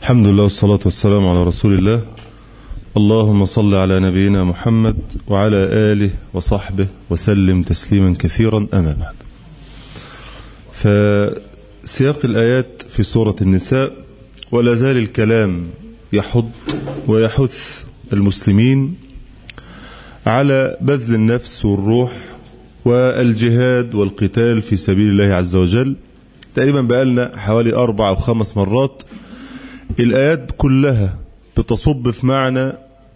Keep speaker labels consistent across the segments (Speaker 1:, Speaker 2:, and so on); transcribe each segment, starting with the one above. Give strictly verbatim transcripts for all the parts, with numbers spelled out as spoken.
Speaker 1: الحمد لله والصلاة والسلام على رسول الله. اللهم صل على نبينا محمد وعلى آله وصحبه وسلم تسليما كثيرا. أما بعد، فسياق الآيات في سورة النساء ولا زال الكلام يحض ويحث المسلمين على بذل النفس والروح والجهاد والقتال في سبيل الله عز وجل. تقريبا بقالنا حوالي أربع أو خمس مرات الآيات كلها بتصب في معنى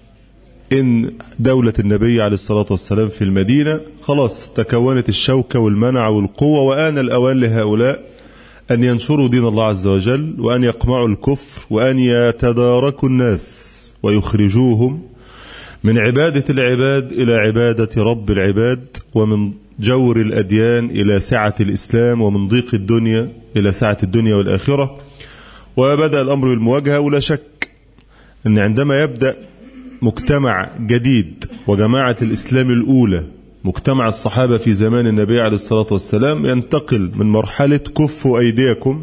Speaker 1: إن دولة النبي عليه الصلاة والسلام في المدينة خلاص تكونت الشوكة والمنع والقوة، وآن الأوان لهؤلاء أن ينشروا دين الله عز وجل وأن يقمعوا الكفر وأن يتداركوا الناس ويخرجوهم من عبادة العباد إلى عبادة رب العباد، ومن جور الأديان إلى سعة الإسلام، ومن ضيق الدنيا إلى سعة الدنيا والآخرة. وبدأ الأمر بالمواجهة، ولا شك أن عندما يبدأ مجتمع جديد وجماعة الإسلام الأولى مجتمع الصحابة في زمان النبي عليه الصلاة والسلام ينتقل من مرحلة كفوا أيديكم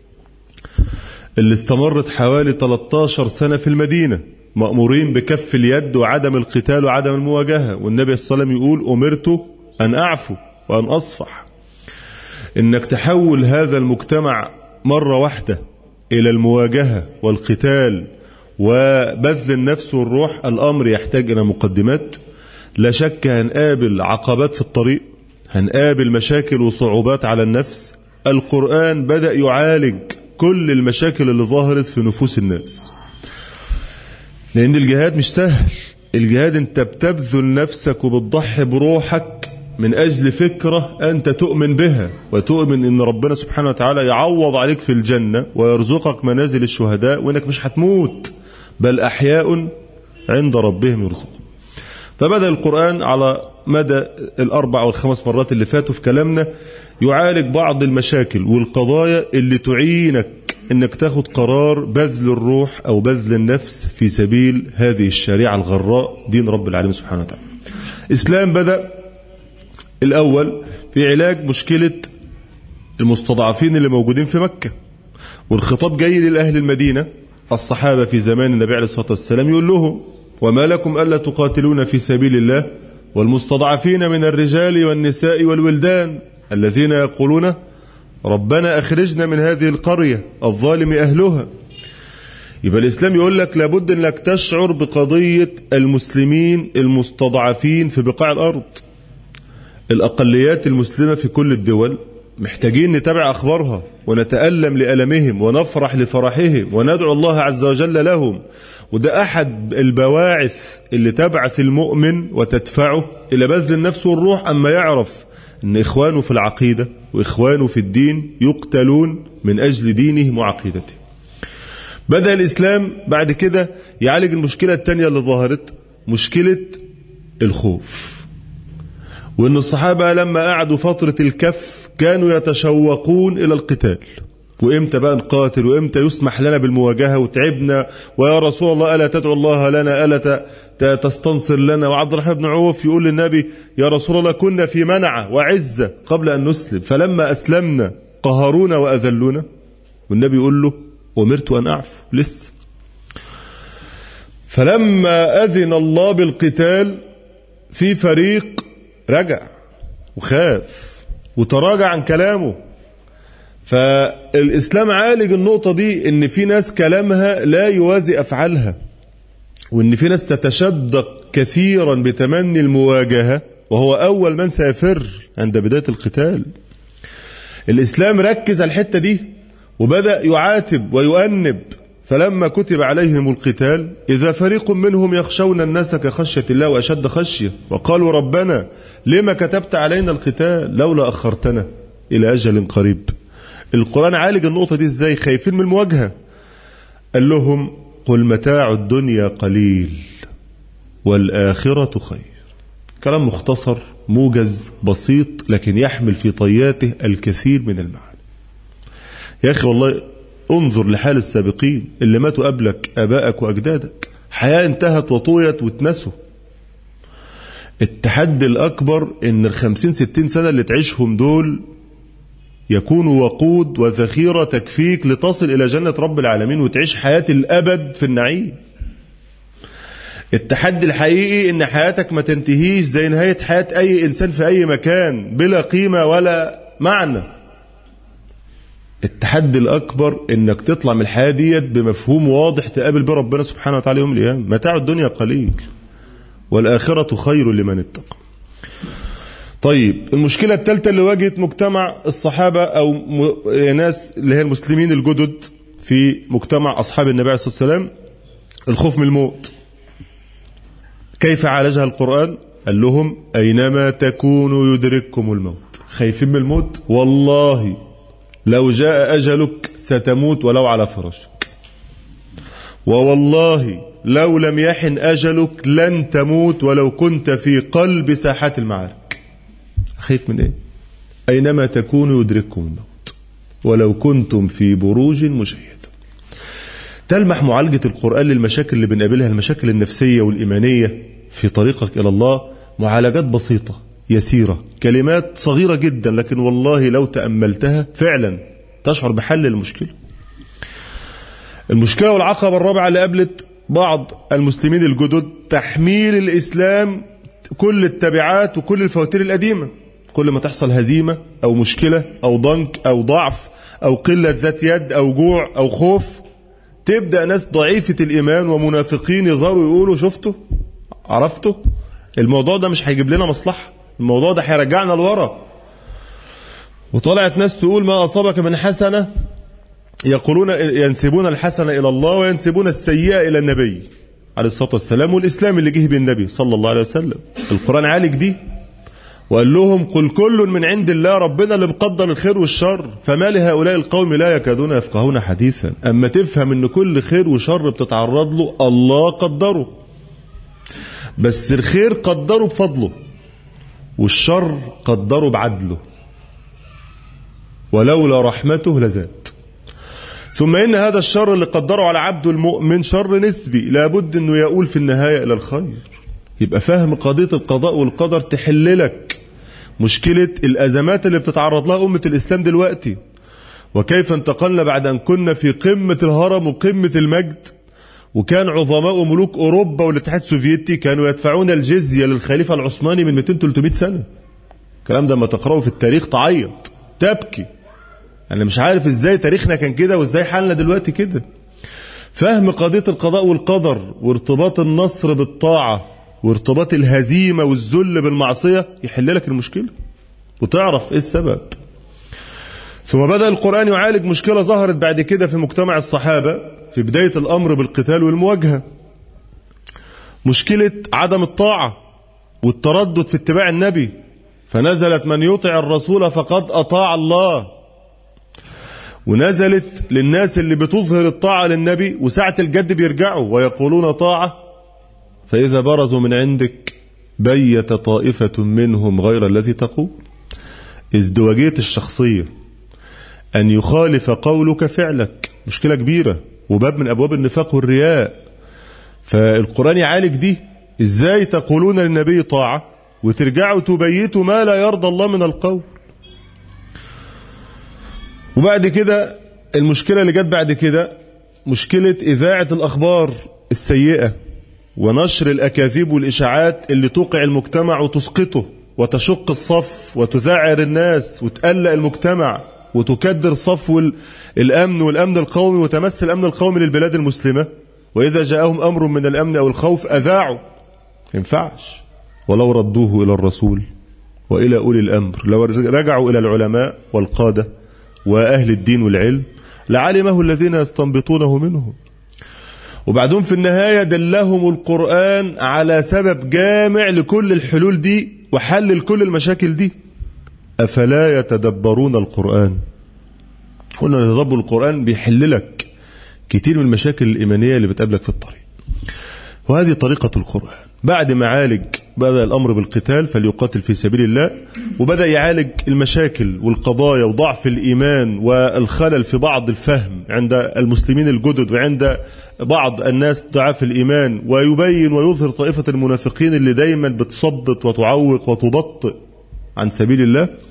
Speaker 1: اللي استمرت حوالي ثلاثة عشر سنة في المدينة، مأمورين بكف اليد وعدم القتال وعدم المواجهة، والنبي صلى الله عليه وسلم يقول أمرت أن أعفو وأن أصفح. إنك تحول هذا المجتمع مرة واحدة إلى المواجهة والقتال وبذل النفس والروح، الأمر يحتاج إلى مقدمات. لا شك هنقابل عقبات في الطريق، هنقابل مشاكل وصعوبات على النفس. القرآن بدأ يعالج كل المشاكل اللي ظهرت في نفوس الناس، لأن الجهاد مش سهل. الجهاد أنت بتبذل نفسك وبتضحي بروحك من أجل فكرة أنت تؤمن بها، وتؤمن أن ربنا سبحانه وتعالى يعوض عليك في الجنة ويرزقك منازل الشهداء، وأنك مش هتموت بل أحياء عند ربهم يرزقون. فبدأ القرآن على مدى الأربع والخمس مرات اللي فاتوا في كلامنا يعالج بعض المشاكل والقضايا اللي تعينك أنك تاخد قرار بذل الروح أو بذل النفس في سبيل هذه الشريعة الغراء دين رب العالمين سبحانه وتعالى. الإسلام بدأ الأول في علاج مشكلة المستضعفين اللي موجودين في مكة، والخطاب جاي للأهل المدينة الصحابة في زمان النبي عليه الصلاة والسلام، يقول لهم وما لكم ألا تقاتلون في سبيل الله والمستضعفين من الرجال والنساء والولدان الذين يقولون ربنا أخرجنا من هذه القرية الظالم أهلها. يبقى الإسلام يقول لك لابد أنك تشعر بقضية المسلمين المستضعفين في بقاع الأرض. الأقليات المسلمة في كل الدول محتاجين نتابع أخبارها ونتألم لألمهم ونفرح لفرحهم وندعو الله عز وجل لهم. وده أحد البواعث اللي تبعث المؤمن وتدفعه إلى بذل النفس والروح، أما يعرف أن إخوانه في العقيدة وإخوانه في الدين يقتلون من أجل دينهم وعقيدته. بدأ الإسلام بعد كده يعالج المشكلة الثانية اللي ظهرت، مشكلة الخوف، وأن الصحابة لما قعدوا فترة الكف كانوا يتشوقون إلى القتال، وإمتى بقى نقاتل وإمتى يسمح لنا بالمواجهة، وتعبنا ويا رسول الله ألا تدعو الله لنا ألا تستنصر لنا. وعبد الرحمن بن عوف يقول للنبي يا رسول الله كنا في منعة وعزة قبل أن نسلم، فلما أسلمنا قهرونا وأذلونا. والنبي يقول له أمرت أن أعفو لسه. فلما أذن الله بالقتال في فريق رجع وخاف وتراجع عن كلامه. فالإسلام عالج النقطة دي، إن في ناس كلامها لا يوازي أفعالها، وإن في ناس تتشدق كثيرا بتمني المواجهة وهو أول من سيفر عند بداية القتال. الإسلام ركز على الحتة دي وبدأ يعاتب ويؤنب. فلما كتب عليهم القتال إذا فريق منهم يخشون الناس كخشية الله وأشد خشية وقالوا ربنا لما كتبت علينا القتال لولا أخرتنا إلى أجل قريب. القرآن عالج النقطة دي إزاي؟ خايفين من المواجهة، قال لهم قل متاع الدنيا قليل والآخرة خير. كلام مختصر موجز بسيط لكن يحمل في طياته الكثير من المعاني. يا أخي والله انظر لحال السابقين اللي ماتوا قبلك، آبائك وأجدادك، حياة انتهت وطويت واتنسوا. التحدي الأكبر إن الخمسين ستين سنة اللي تعيشهم دول يكون وقود وذخيرة تكفيك لتصل إلى جنة رب العالمين وتعيش حياة الأبد في النعيم. التحدي الحقيقي إن حياتك ما تنتهيش زي نهاية حياة أي إنسان في أي مكان بلا قيمة ولا معنى. التحدي الأكبر إنك تطلع من الحياة ديت بمفهوم واضح تقابل به ربنا سبحانه وتعالى يوم القيامة. متاع الدنيا قليل والآخرة خير لمن اتقى. طيب المشكلة الثالثة اللي واجهت مجتمع الصحابة أو ناس اللي هي المسلمين الجدد في مجتمع أصحاب النبي عليه الصلاة والسلام الخوف من الموت. كيف عالجها القرآن؟ قال لهم أينما تكونوا يدرككم الموت. خايفين من الموت؟ والله لو جاء أجلك ستموت ولو على فراشك، ووالله لو لم يحن أجلك لن تموت ولو كنت في قلب ساحات المعارك. خايف من إيه؟ أينما تكونوا يدرككم الموت ولو كنتم في بروج مشيدة. تلمح معالجة القرآن للمشاكل اللي بنقابلها، المشاكل النفسية والإيمانية في طريقك إلى الله، معالجات بسيطة يسيرة، كلمات صغيرة جدا، لكن والله لو تأملتها فعلا تشعر بحل المشكلة. المشكلة والعقبة الرابعة اللي قابلت بعض المسلمين الجدد تحميل الإسلام كل التبعات وكل الفواتير القديمة. كل ما تحصل هزيمة أو مشكلة أو ضنك أو ضعف أو قلة ذات يد أو جوع أو خوف، تبدأ ناس ضعيفة الإيمان ومنافقين يظهروا يقولوا شفتوا عرفتوا الموضوع ده مش هيجيب لنا مصلحة، الموضوع ده هيرجعنا لورا. وطلعت ناس تقول ما أصابك من حسنة يقولون ينسبون الحسنة إلى الله وينسبون السيئة إلى النبي عليه الصلاة والسلام والإسلام اللي جه بالنبي صلى الله عليه وسلم. القرآن عالج دي وقال لهم قل كل من عند الله، ربنا اللي مقدر الخير والشر، فما لهؤلاء القوم لا يكادون يفقهون حديثا. أما تفهم ان كل خير وشر بتتعرض له الله قدره، بس الخير قدره بفضله والشر قدره بعدله، ولولا رحمته لزاد. ثم إن هذا الشر اللي قدره على عبده المؤمن شر نسبي، لابد أنه يؤول في النهاية إلى الخير. يبقى فهم قضية القضاء والقدر تحللك مشكلة الأزمات اللي بتتعرض لها أمة الإسلام دلوقتي، وكيف انتقلنا بعد أن كنا في قمة الهرم وقمة المجد، وكان عظماء ملوك أوروبا والاتحاد السوفيتي كانوا يدفعون الجزية للخليفة العثماني من مئتين ثلاثمائة سنة. الكلام ده لما تقرأه في التاريخ تعيط تبكي. أنا مش عارف إزاي تاريخنا كان كده وإزاي حالنا دلوقتي كده. فهم قضية القضاء والقدر وارتباط النصر بالطاعة وارتباط الهزيمة والذل بالمعصية يحل لك المشكلة وتعرف إيه السبب. ثم بدأ القرآن يعالج مشكلة ظهرت بعد كده في مجتمع الصحابة في بداية الأمر بالقتال والمواجهة، مشكلة عدم الطاعة والتردد في اتباع النبي. فنزلت من يطع الرسول فقد أطاع الله، ونزلت للناس اللي بتظهر الطاعة للنبي وساعة الجد بيرجعوا ويقولون طاعة، فإذا برزوا من عندك بيت طائفة منهم غير الذي تقول. ازدواجية الشخصية، أن يخالف قولك فعلك، مشكلة كبيرة وباب من أبواب النفاق والرياء. فالقرآن يعالج دي، إزاي تقولون للنبي طاعة وترجعوا تبيتوا ما لا يرضى الله من القول. وبعد كده المشكلة اللي جت بعد كده مشكلة إذاعة الأخبار السيئة ونشر الأكاذيب والإشاعات اللي توقع المجتمع وتسقطه وتشق الصف وتذعر الناس وتقلق المجتمع وتكدر صفو الأمن والأمن القومي وتمس الأمن القومي للبلاد المسلمة. وإذا جاءهم أمر من الأمن أو الخوف أذاعوا. ينفعش. ولو ردوه إلى الرسول وإلى أولي الأمر، لو رجعوا إلى العلماء والقادة وأهل الدين والعلم لعلمه الذين يستنبطونه منهم. وبعدهم في النهاية دلهم القرآن على سبب جامع لكل الحلول دي وحل لكل المشاكل دي. أفلا يتدبرون القرآن؟ قلنا تدبر القرآن بيحل لك كتير من المشاكل الإيمانية اللي بتقابلك في الطريق. وهذه طريقة القرآن. بعد ما عالج بدأ الأمر بالقتال فليقاتل في سبيل الله، وبدأ يعالج المشاكل والقضايا وضعف الإيمان والخلل في بعض الفهم عند المسلمين الجدد وعند بعض الناس ضعاف الإيمان، ويبين ويظهر طائفة المنافقين اللي دايما بتصبط وتعوق وتبطئ عن سبيل الله.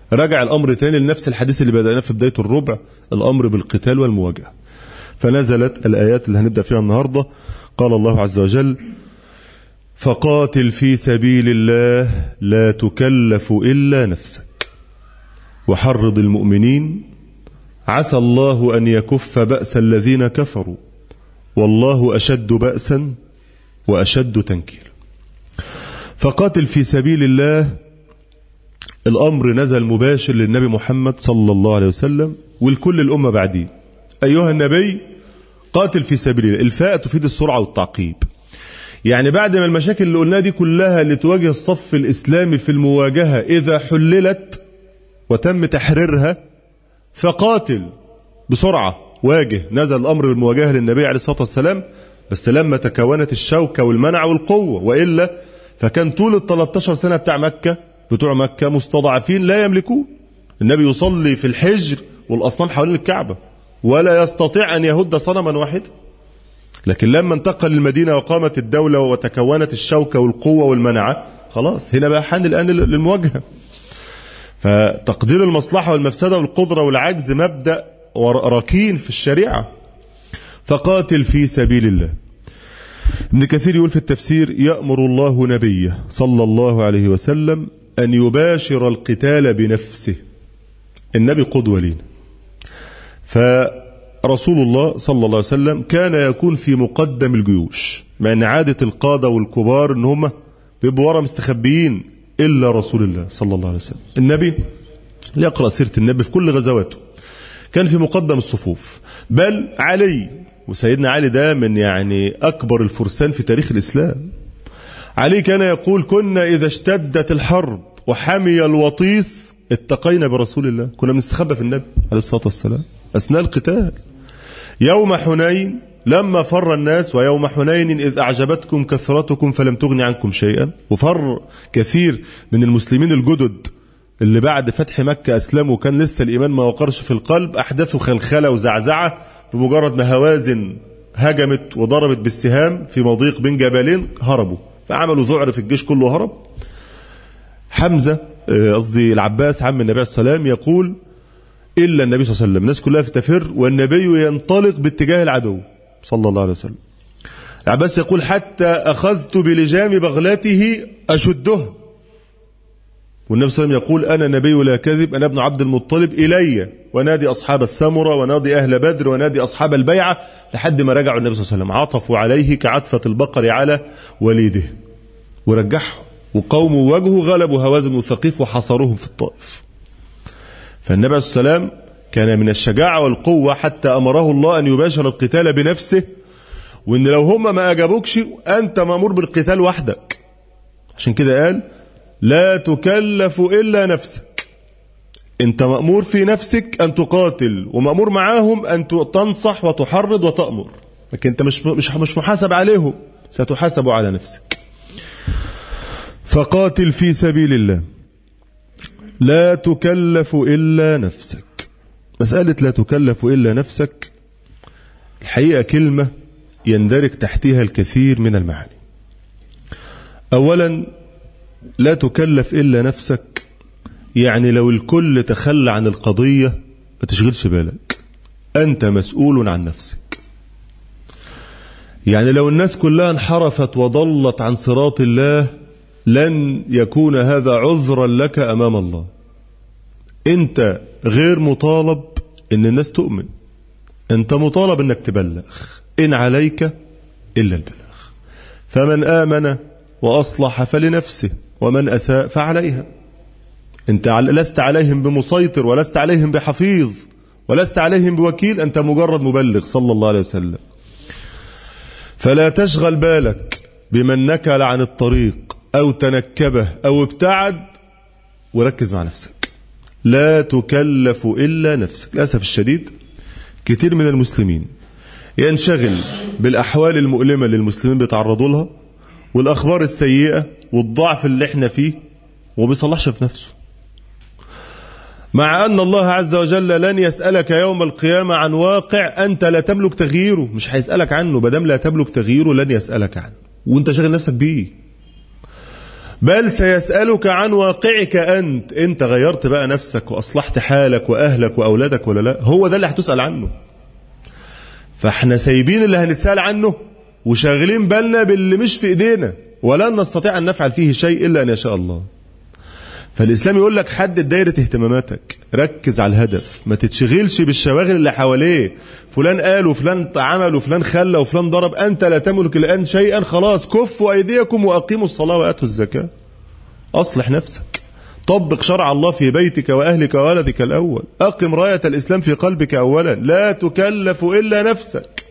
Speaker 1: رجع الأمر تاني لنفس الحديث اللي بدأناه في بداية الربع، الأمر بالقتال والمواجهة. فنزلت الآيات اللي هنبدأ فيها النهاردة. قال الله عز وجل: فقاتل في سبيل الله لا تكلف إلا نفسك وحرض المؤمنين عسى الله أن يكف بأس الذين كفروا والله أشد بأسا وأشد تنكيلا. فقاتل في سبيل الله، الأمر نزل مباشر للنبي محمد صلى الله عليه وسلم والكل الأمة بعدين. أيها النبي قاتل في سبيل الله، الفاء تفيد السرعة والتعقيب. يعني بعد ما المشاكل اللي قلناها دي كلها اللي تواجه الصف الإسلامي في المواجهة إذا حللت وتم تحريرها، فقاتل بسرعة واجه. نزل الأمر بالمواجهة للنبي عليه الصلاة والسلام، بس لما تكونت الشوكة والمنع والقوة، وإلا فكان طول ال ثلاثة عشر سنة بتاع مكة بتوع مكة مستضعفين لا يملكون. النبي يصلي في الحجر والأصنام حوالين الكعبة ولا يستطيع أن يهد صنما واحدا. لكن لما انتقل للمدينة وقامت الدولة وتكونت الشوكة والقوة والمنعة، خلاص هنا بقى حان الآن للمواجهة. فتقدير المصلحة والمفسدة والقدرة والعجز مبدأ ركين في الشريعة. فقاتل في سبيل الله. ابن كثير يقول في التفسير: يأمر الله نبيه صلى الله عليه وسلم أن يباشر القتال بنفسه. النبي قدوة لنا، فرسول الله صلى الله عليه وسلم كان يكون في مقدم الجيوش، مع ان عادة القادة والكبار ان هم بيبقوا ورا مستخبيين، إلا رسول الله صلى الله عليه وسلم. النبي يقرأ سيرة النبي في كل غزواته كان في مقدم الصفوف. بل علي، وسيدنا علي ده من يعني أكبر الفرسان في تاريخ الإسلام. علي كان يقول: كنا إذا اشتدت الحرب وحمي الوطيس اتقينا برسول الله. كنا بنستخبى في النبي عليه الصلاة والسلام أثناء القتال. يوم حنين لما فر الناس، ويوم حنين إذ أعجبتكم كثرتكم فلم تغن عنكم شيئا. وفر كثير من المسلمين الجدد اللي بعد فتح مكة أسلموا، كان لسه الإيمان ما وقرش في القلب، أحدثوا خلخلة وزعزعة بمجرد ما هوازن هجمت وضربت بالسهام في مضيق بين جبلين، هربوا، فعملوا ذعر في الجيش كله هرب. حمزة قصدي العباس عم النبي عليه الصلاة والسلام يقول: إلا النبي صلى الله عليه وسلم، الناس كلها تفر والنبي ينطلق باتجاه العدو صلى الله عليه وسلم. العباس يقول: حتى أخذت بلجام بغلته أشده. والنبي صلى الله عليه وسلم يقول: أنا نبي لا كذب، أنا ابن عبد المطلب، إلي ونادي أصحاب السمرة ونادي أهل بدر ونادي أصحاب البيعة، لحد ما رجعوا النبي صلى الله عليه وسلم، عطفوا عليه كعطفة البقر على وليده ورجحوا، وقوموا وجهه غلبوا هوازن وثقيف وحصروهم في الطائف. فالنبي عليه الصلاة والسلام كان من الشجاعة والقوة حتى أمره الله أن يباشر القتال بنفسه، وإن لو هم ما أجابوكش أنت مأمور بالقتال وحدك. عشان كده قال: لا تكلف إلا نفسك. أنت مأمور في نفسك أن تقاتل، ومأمور معاهم أن تنصح وتحرض وتأمر، لكن أنت مش مش مش محاسب عليهم، ستحاسب على نفسك. فقاتل في سبيل الله لا تكلف إلا نفسك. مسألة لا تكلف إلا نفسك الحقيقة كلمة يندرج تحتها الكثير من المعاني. أولا، لا تكلف إلا نفسك يعني لو الكل تخلى عن القضية ما تشغلش بالك، أنت مسؤول عن نفسك. يعني لو الناس كلها انحرفت وضلت عن صراط الله لن يكون هذا عذرا لك أمام الله. أنت غير مطالب أن الناس تؤمن، أنت مطالب أنك تبلغ، إن عليك إلا البلاغ. فمن آمن وأصلح فلنفسه ومن أساء فعليها. أنت لست عليهم بمسيطر ولست عليهم بحفيظ ولست عليهم بوكيل، أنت مجرد مبلغ صلى الله عليه وسلم. فلا تشغل بالك بمن نكل عن الطريق أو تنكبه أو ابتعد، وركز مع نفسك. لا تكلف إلا نفسك. للأسف الشديد كتير من المسلمين ينشغل بالأحوال المؤلمة اللي المسلمين بيتعرضوا لها والأخبار السيئة والضعف اللي احنا فيه، وبيصلحش في نفسه، مع أن الله عز وجل لن يسألك يوم القيامة عن واقع أنت لا تملك تغييره. مش هيسألك عنه، بدم لا تملك تغييره لن يسألك عنه، وانت شاغل نفسك بيه. بل سيسألك عن واقعك أنت. أنت غيرت بقى نفسك وأصلحت حالك وأهلك وأولادك ولا لا؟ هو ده اللي هتسأل عنه. فاحنا سايبين اللي هنتسأل عنه وشاغلين بالنا باللي مش في إيدينا، ولن نستطيع أن نفعل فيه شيء إلا أن يشاء الله. فالإسلام يقول لك حدد دايرة اهتماماتك، ركز على الهدف، ما تتشغلش بالشواغل اللي حواليه. فلان قال وفلان عمل وفلان خلى وفلان ضرب، أنت لا تملك الآن شيئا، خلاص كفوا أيديكم وأقيموا الصلاة وآتوا الزكاة. أصلح نفسك، طبق شرع الله في بيتك وأهلك وولدك الأول، أقم راية الإسلام في قلبك أولا، لا تكلف إلا نفسك.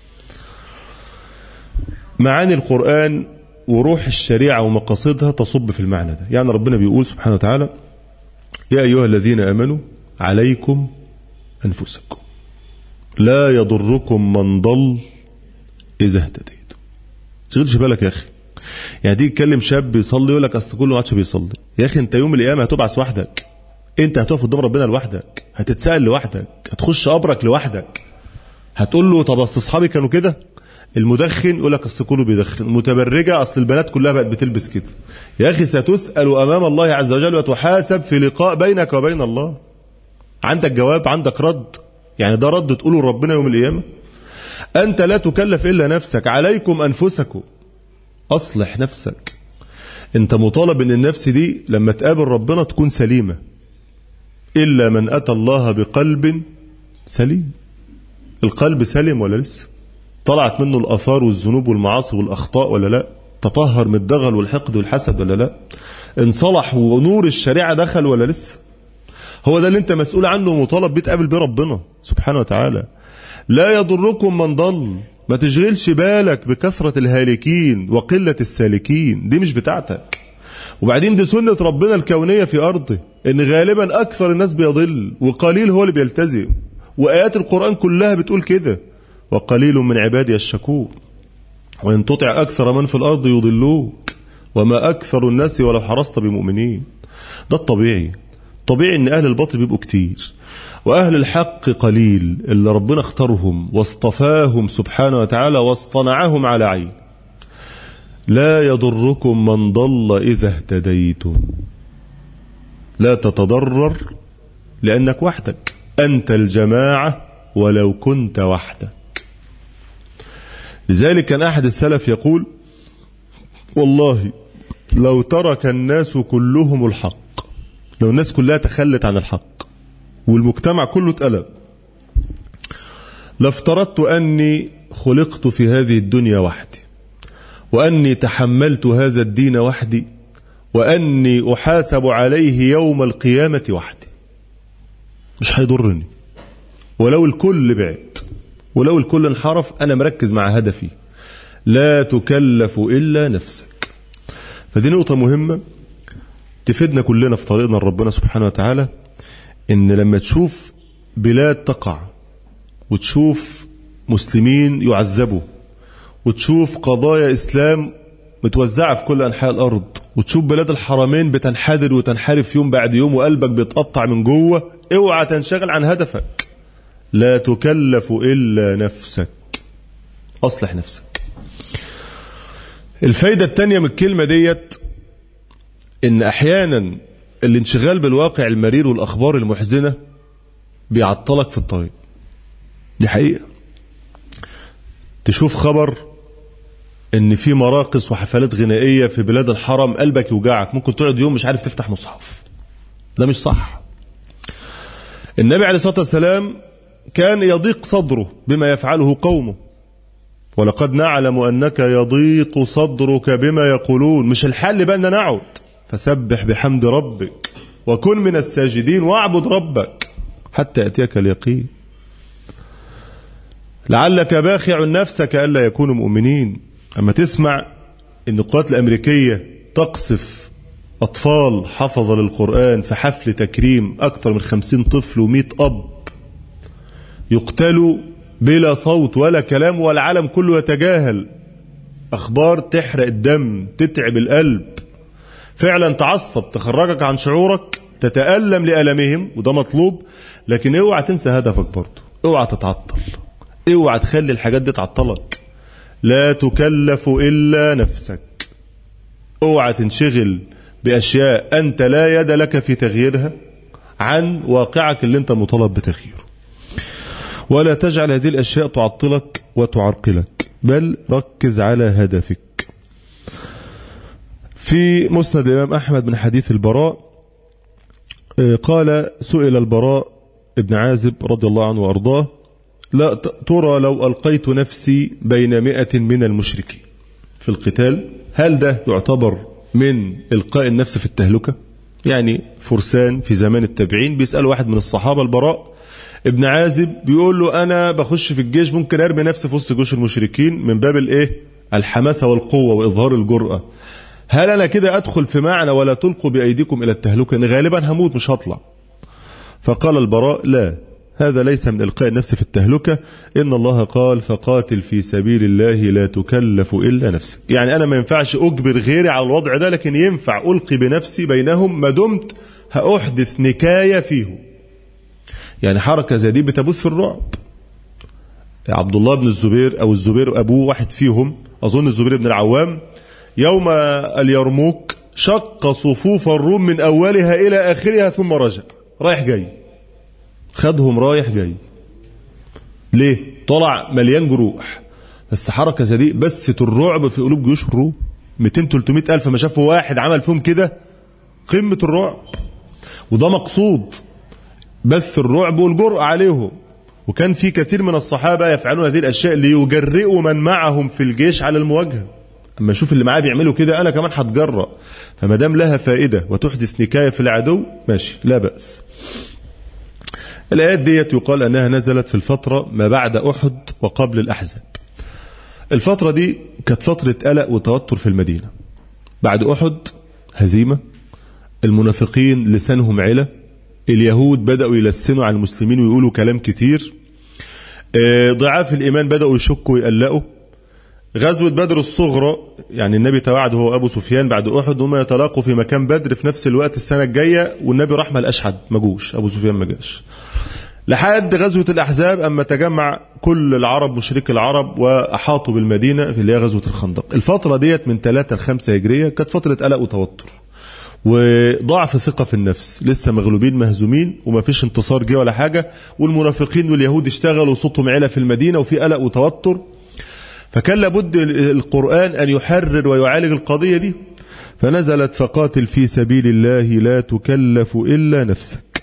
Speaker 1: معاني القرآن وروح الشريعة ومقاصدها تصب في المعنى ده. يعني ربنا بيقول سبحانه وتعالى: يا أيها الذين آمنوا عليكم أنفسكم لا يضركم من ضل إذا اهتديتم. تشغلش بالك يا أخي. يعني دي يتكلم شاب بيصلي يقول لك أصل كله ما عادش بيصلي. يا أخي أنت يوم القيامة هتبعث وحدك، أنت هتقف قدام ربنا لوحدك، هتتسأل لوحدك، هتخش قبرك لوحدك. هتقول له طب أصل أصحابي كانوا كده، المدخن يقول لك اصل كله بيدخن، متبرجه اصل البنات كلها بقت بتلبس كده. يا اخي ستسأل امام الله عز وجل وتحاسب في لقاء بينك وبين الله. عندك جواب، عندك رد، يعني ده رد تقوله لربنا يوم القيامه. انت لا تكلف الا نفسك، عليكم انفسكم، اصلح نفسك. انت مطالب ان النفس دي لما تقابل ربنا تكون سليمه، الا من اتى الله بقلب سليم. القلب سلم ولا لسه؟ طلعت منه الآثار والذنوب والمعاصي والأخطاء ولا لا؟ تطهر من الدغل والحقد والحسد ولا لا؟ انصلح ونور الشريعة دخل ولا لسه؟ هو ده اللي انت مسؤول عنه ومطالب بيه تقابل بيه ربنا سبحانه وتعالى. لا يضركم من ضل، ما تشغلش بالك بكثرة الهالكين وقلة السالكين، دي مش بتاعتك. وبعدين دي سنة ربنا الكونية في أرضه، ان غالبا أكثر الناس بيضل وقليل هو اللي بيلتزم، وآيات القرآن كلها بتقول كده: وقليل من عبادي الشكور وإن تطع أكثر من في الأرض يضلوك وما أكثر الناس ولو حرصت بمؤمنين. ده الطبيعي. طبيعي إن أهل الباطل بيبقوا كتير وأهل الحق قليل، اللي ربنا اختارهم واصطفاهم سبحانه وتعالى واصطنعهم على عين. لا يضركم من ضل إذا اهتديتم، لا تتضرر لأنك وحدك، أنت الجماعة ولو كنت وحدك. لذلك كان أحد السلف يقول: والله لو ترك الناس كلهم الحق، لو الناس كلها تخلت عن الحق والمجتمع كله اتقلب، لافترضت أني خلقت في هذه الدنيا وحدي، وأني تحملت هذا الدين وحدي، وأني أحاسب عليه يوم القيامة وحدي. مش هيضرني ولو الكل بعد، ولو الكل انحرف، أنا مركز مع هدفي. لا تكلف إلا نفسك. فدي نقطة مهمة تفيدنا كلنا في طريقنا لربنا سبحانه وتعالى، إن لما تشوف بلاد تقع، وتشوف مسلمين يعذبوا، وتشوف قضايا إسلام متوزعة في كل أنحاء الأرض، وتشوف بلاد الحرمين بتنحدر وتنحرف يوم بعد يوم وقلبك بيتقطع من جوه، اوعى تنشغل عن هدفك. لا تكلف إلا نفسك، أصلح نفسك. الفايدة التانية من الكلمة ديت إن أحيانا الانشغال بالواقع المرير والأخبار المحزنة بيعطلك في الطريق. دي حقيقة. تشوف خبر إن في مراقص وحفلات غنائية في بلاد الحرم، قلبك يوجعك، ممكن تقعد يوم مش عارف تفتح مصحف. ده مش صح. النبي عليه الصلاة والسلام كان يضيق صدره بما يفعله قومه، ولقد نعلم أنك يضيق صدرك بما يقولون. مش الحل بقى أن نعود، فسبح بحمد ربك وكن من الساجدين واعبد ربك حتى يأتيك اليقين. لعلك باخع نفسك ألا يكونوا مؤمنين. أما تسمع أن القوات الأمريكية تقصف أطفال حفظ للقرآن في حفل تكريم، أكثر من خمسين طفل ومئة أب يقتلوا بلا صوت ولا كلام والعالم كله يتجاهل، أخبار تحرق الدم، تتعب القلب، فعلا تعصب، تخرجك عن شعورك، تتألم لألمهم، وده مطلوب. لكن اوعى تنسى هدفك برضه، اوعى تتعطل، اوعى تخلي الحاجات دي تعطلك. لا تكلف إلا نفسك، اوعى تنشغل بأشياء أنت لا يد لك في تغييرها عن واقعك اللي أنت مطالب بتغييره. ولا تجعل هذه الأشياء تعطلك وتعرقلك، بل ركز على هدفك. في مسند الإمام أحمد من حديث البراء قال: سئل البراء ابن عازب رضي الله عنه وأرضاه: لا ترى لو ألقيت نفسي بين مئة من المشركين في القتال، هل ده يعتبر من إلقاء النفس في التهلكة؟ يعني فرسان في زمان التابعين بيسأل واحد من الصحابة البراء ابن عازب، بيقول له: أنا بخش في الجيش ممكن أرمي نفسي في وسط جيوش المشركين من باب الإيه؟ الحماسة والقوة وإظهار الجرأة، هل أنا كده أدخل في معنى ولا تلقوا بأيديكم إلى التهلكة، إن غالبا هموت مش هطلع؟ فقال البراء: لا، هذا ليس من إلقاء النفس في التهلكة، إن الله قال: فقاتل في سبيل الله لا تكلف إلا نفسك. يعني أنا ما ينفعش أجبر غيري على الوضع ده، لكن ينفع ألقي بنفسي بينهم ما دمت هأحدث نكاية فيهم. يعني حركة زي دي بتبث الرعب. عبد الله بن الزبير أو الزبير أبوه واحد فيهم، أظن الزبير بن العوام، يوم اليرموك شق صفوف الروم من أولها إلى آخرها ثم رجع رايح جاي، خدهم رايح جاي. ليه؟ طلع مليان جروح، بس حركة زي دي بست الرعب في قلوب جيوش الروم. مئتين ثلاثمائة ألف ما شافوا واحد عمل فيهم كده، قمة الرعب. وده مقصود، بث الرعب والجرأة عليهم. وكان في كثير من الصحابة يفعلون هذه الأشياء ليجرئوا من معهم في الجيش على المواجهة. أما أشوف اللي معاه بيعملوا كده أنا كمان هتجرأ، فما دام لها فائدة وتحدث نكاية في العدو ماشي، لا بأس. الآيات ديت يقال أنها نزلت في الفترة ما بعد أحد وقبل الأحزاب. الفترة دي كانت فترة قلق وتوتر في المدينة. بعد أحد هزيمة، المنافقين لسانهم علا، اليهود بدأوا يلسنوا على المسلمين ويقولوا كلام كتير، ضعاف الإيمان بدأوا يشكوا ويقلقوا. غزوة بدر الصغرى، يعني النبي توعد هو أبو سفيان بعد أحد هم يتلاقوا في مكان بدر في نفس الوقت السنة الجاية، والنبي راح ما لقاش حد، ما جوش، أبو سفيان ما جاش. لحد غزوة الأحزاب أما تجمع كل العرب مشرك العرب وأحاطوا بالمدينة في اللي هي غزوة الخندق. الفترة ديت من ثلاثة لخمسة هجرية كانت فترة قلق وتوتر وضعف ثقة في النفس، لسه مغلوبين مهزومين وما فيش انتصار جه ولا حاجة، والمنافقين واليهود اشتغلوا صوتهم علا في المدينة وفي قلق وتوتر. فكان لابد القرآن أن يحرر ويعالج القضية دي، فنزلت: فقاتل في سبيل الله لا تكلف إلا نفسك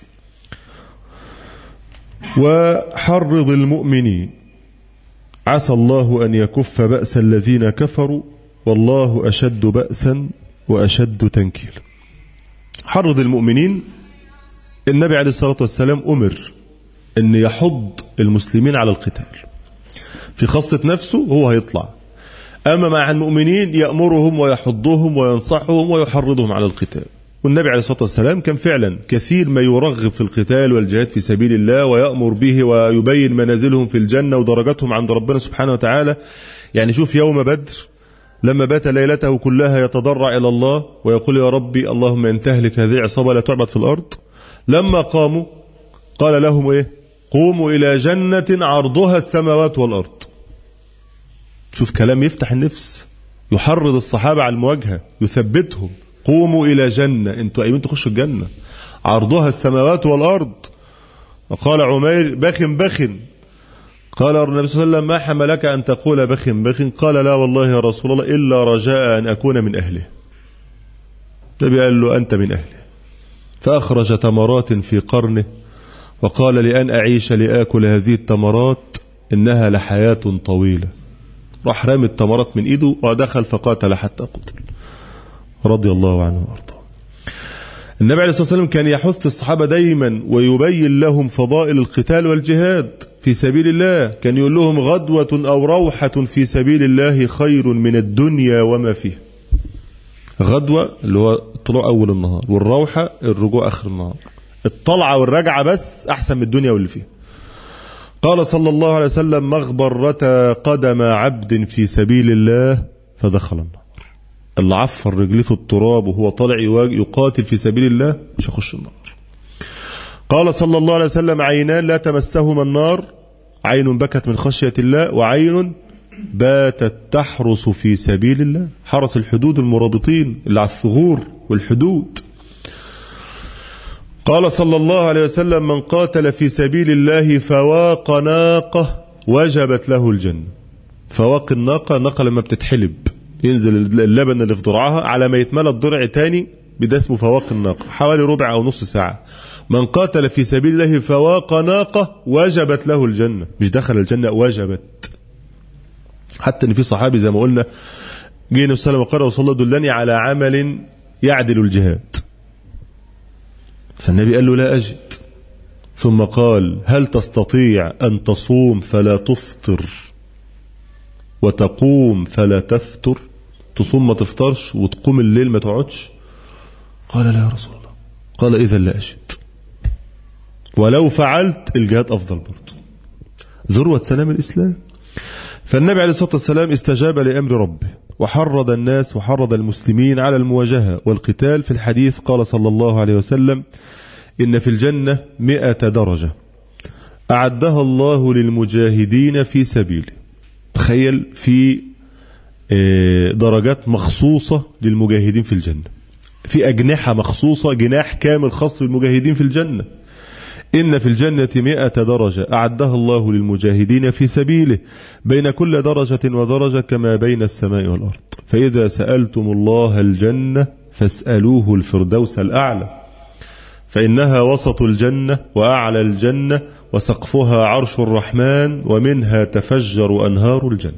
Speaker 1: وحرض المؤمنين عسى الله أن يكف بأس الذين كفروا والله أشد بأسا وأشد تنكيلا. حرض المؤمنين، النبي عليه الصلاة والسلام أمر أن يحض المسلمين على القتال، في خاصة نفسه هو هيطلع، أما مع المؤمنين يأمرهم ويحضهم وينصحهم ويحرضهم على القتال. والنبي عليه الصلاة والسلام كان فعلا كثير ما يرغب في القتال والجهاد في سبيل الله ويأمر به ويبين منازلهم في الجنة ودرجاتهم عند ربنا سبحانه وتعالى. يعني شوف يوم بدر لما بات ليلته كلها يتضرع إلى الله ويقول: يا ربي اللهم إن تهلك هذه العصابة لا تعبد في الأرض. لما قاموا قال لهم إيه؟ قوموا إلى جنة عرضها السماوات والأرض. شوف كلام يفتح النفس، يحرض الصحابة على المواجهة، يثبتهم. قوموا إلى جنة، انتوا أيمن تخشوا الجنة عرضها السماوات والأرض. وقال عمير: بخ بخ. قال النبي صلى الله عليه وسلم: ما حملك أن تقول بخ بخ؟ قال: لا والله يا رسول الله إلا رجاء أن أكون من أهله. النبي قال له: أنت من أهله. فأخرج تمرات في قرنه وقال: لأن أعيش لآكل هذه التمرات إنها لحياة طويلة. راح رامي التمرات من إيده ودخل فقاتل حتى قتل رضي الله عنه وارضاه. النبي عليه الصلاة والسلام كان يحث الصحابة دايما ويبين لهم فضائل القتال والجهاد في سبيل الله. كان يقول لهم: غدوة أو روحة في سبيل الله خير من الدنيا وما فيها. غدوة اللي هو طلوع أول النهار، والروحة الرجوع آخر النهار. الطلعة والرجعة بس أحسن من الدنيا واللي فيها. قال صلى الله عليه وسلم: مغبرة قدم عبد في سبيل الله فدخل النار. اللي عفر رجليه في التراب وهو طالع يقاتل في سبيل الله مش هيخش النار. قال صلى الله عليه وسلم: عينان لا تمسهما النار، عين بكت من خشية الله وعين باتت تحرس في سبيل الله، حرس الحدود المرابطين اللي على الثغور والحدود. قال صلى الله عليه وسلم: من قاتل في سبيل الله فواق ناقة وجبت له الجنة. فواق الناقة، الناقة لما بتتحلب ينزل اللبن اللي في ضرعها على ما يتملى الضرع تاني، بده اسمه فواق الناقة، حوالي ربع أو نص ساعة. من قاتل في سبيل الله فواق ناقة وجبت له الجنة، مش دخل الجنة، وجبت. حتى ان في صحابي زي ما قلنا جه النبي صلى الله عليه وسلم وقال: رسول الله دلني على عمل يعدل الجهاد. فالنبي قال له: لا أجد. ثم قال: هل تستطيع أن تصوم فلا تفطر وتقوم فلا تفتر؟ تصوم ما تفطرش وتقوم الليل ما تقعدش؟ قال: لا يا رسول الله. قال: إذا لا أجد، ولو فعلت الجهاد أفضل برضه، ذروة سلام الإسلام. فالنبي عليه الصلاة والسلام استجاب لأمر ربه وحرض الناس وحرض المسلمين على المواجهة والقتال. في الحديث قال صلى الله عليه وسلم: إن في الجنة مئة درجة أعدها الله للمجاهدين في سبيله. تخيل، في درجات مخصوصة للمجاهدين في الجنة، في أجنحة مخصوصة، جناح كامل خاص بالمجاهدين في الجنة. إن في الجنة مئة درجة أعدها الله للمجاهدين في سبيله، بين كل درجة ودرجة كما بين السماء والأرض. فإذا سألتم الله الجنة فاسألوه الفردوس الأعلى، فإنها وسط الجنة وأعلى الجنة وسقفها عرش الرحمن ومنها تفجر أنهار الجنة.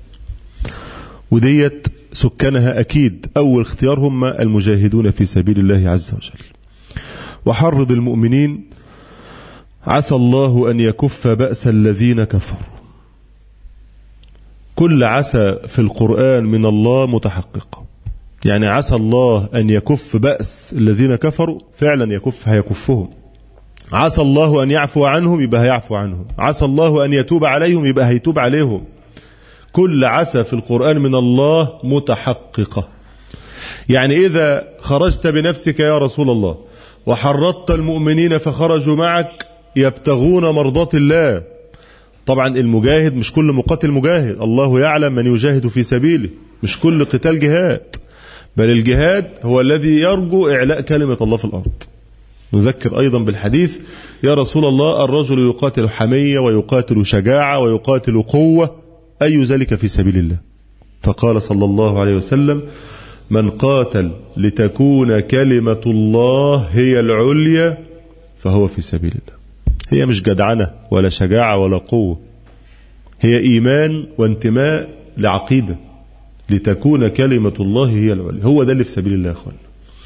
Speaker 1: وديت سكانها أكيد أول اختيار هم المجاهدون في سبيل الله عز وجل. وحرض المؤمنين: عسى الله أن يكف بأس الذين كفروا. كل عسى في القرآن من الله متحققة، يعني عسى الله أن يكف بأس الذين كفروا، فعلا يكف، هيكفهم. عسى الله أن يعفو عنهم، يبقى هيعفو عنهم. عسى الله أن يتوب عليهم، يبقى هيتوب عليهم. كل عسى في القرآن من الله متحققة. يعني إذا خرجت بنفسك يا رسول الله وحرضت المؤمنين فخرجوا معك يبتغون مرضات الله. طبعا المجاهد مش كل مقاتل مجاهد، الله يعلم من يجاهد في سبيله، مش كل قتال جهاد، بل الجهاد هو الذي يرجو إعلاء كلمة الله في الأرض. نذكر أيضا بالحديث: يا رسول الله الرجل يقاتل حمية ويقاتل شجاعة ويقاتل قوة، أي ذلك في سبيل الله؟ فقال صلى الله عليه وسلم: من قاتل لتكون كلمة الله هي العليا فهو في سبيل الله. هي مش جدعنة ولا شجاعة ولا قوة، هي إيمان وانتماء لعقيدة، لتكون كلمة الله هي العليا. هو ده اللي في سبيل الله يا أخوان.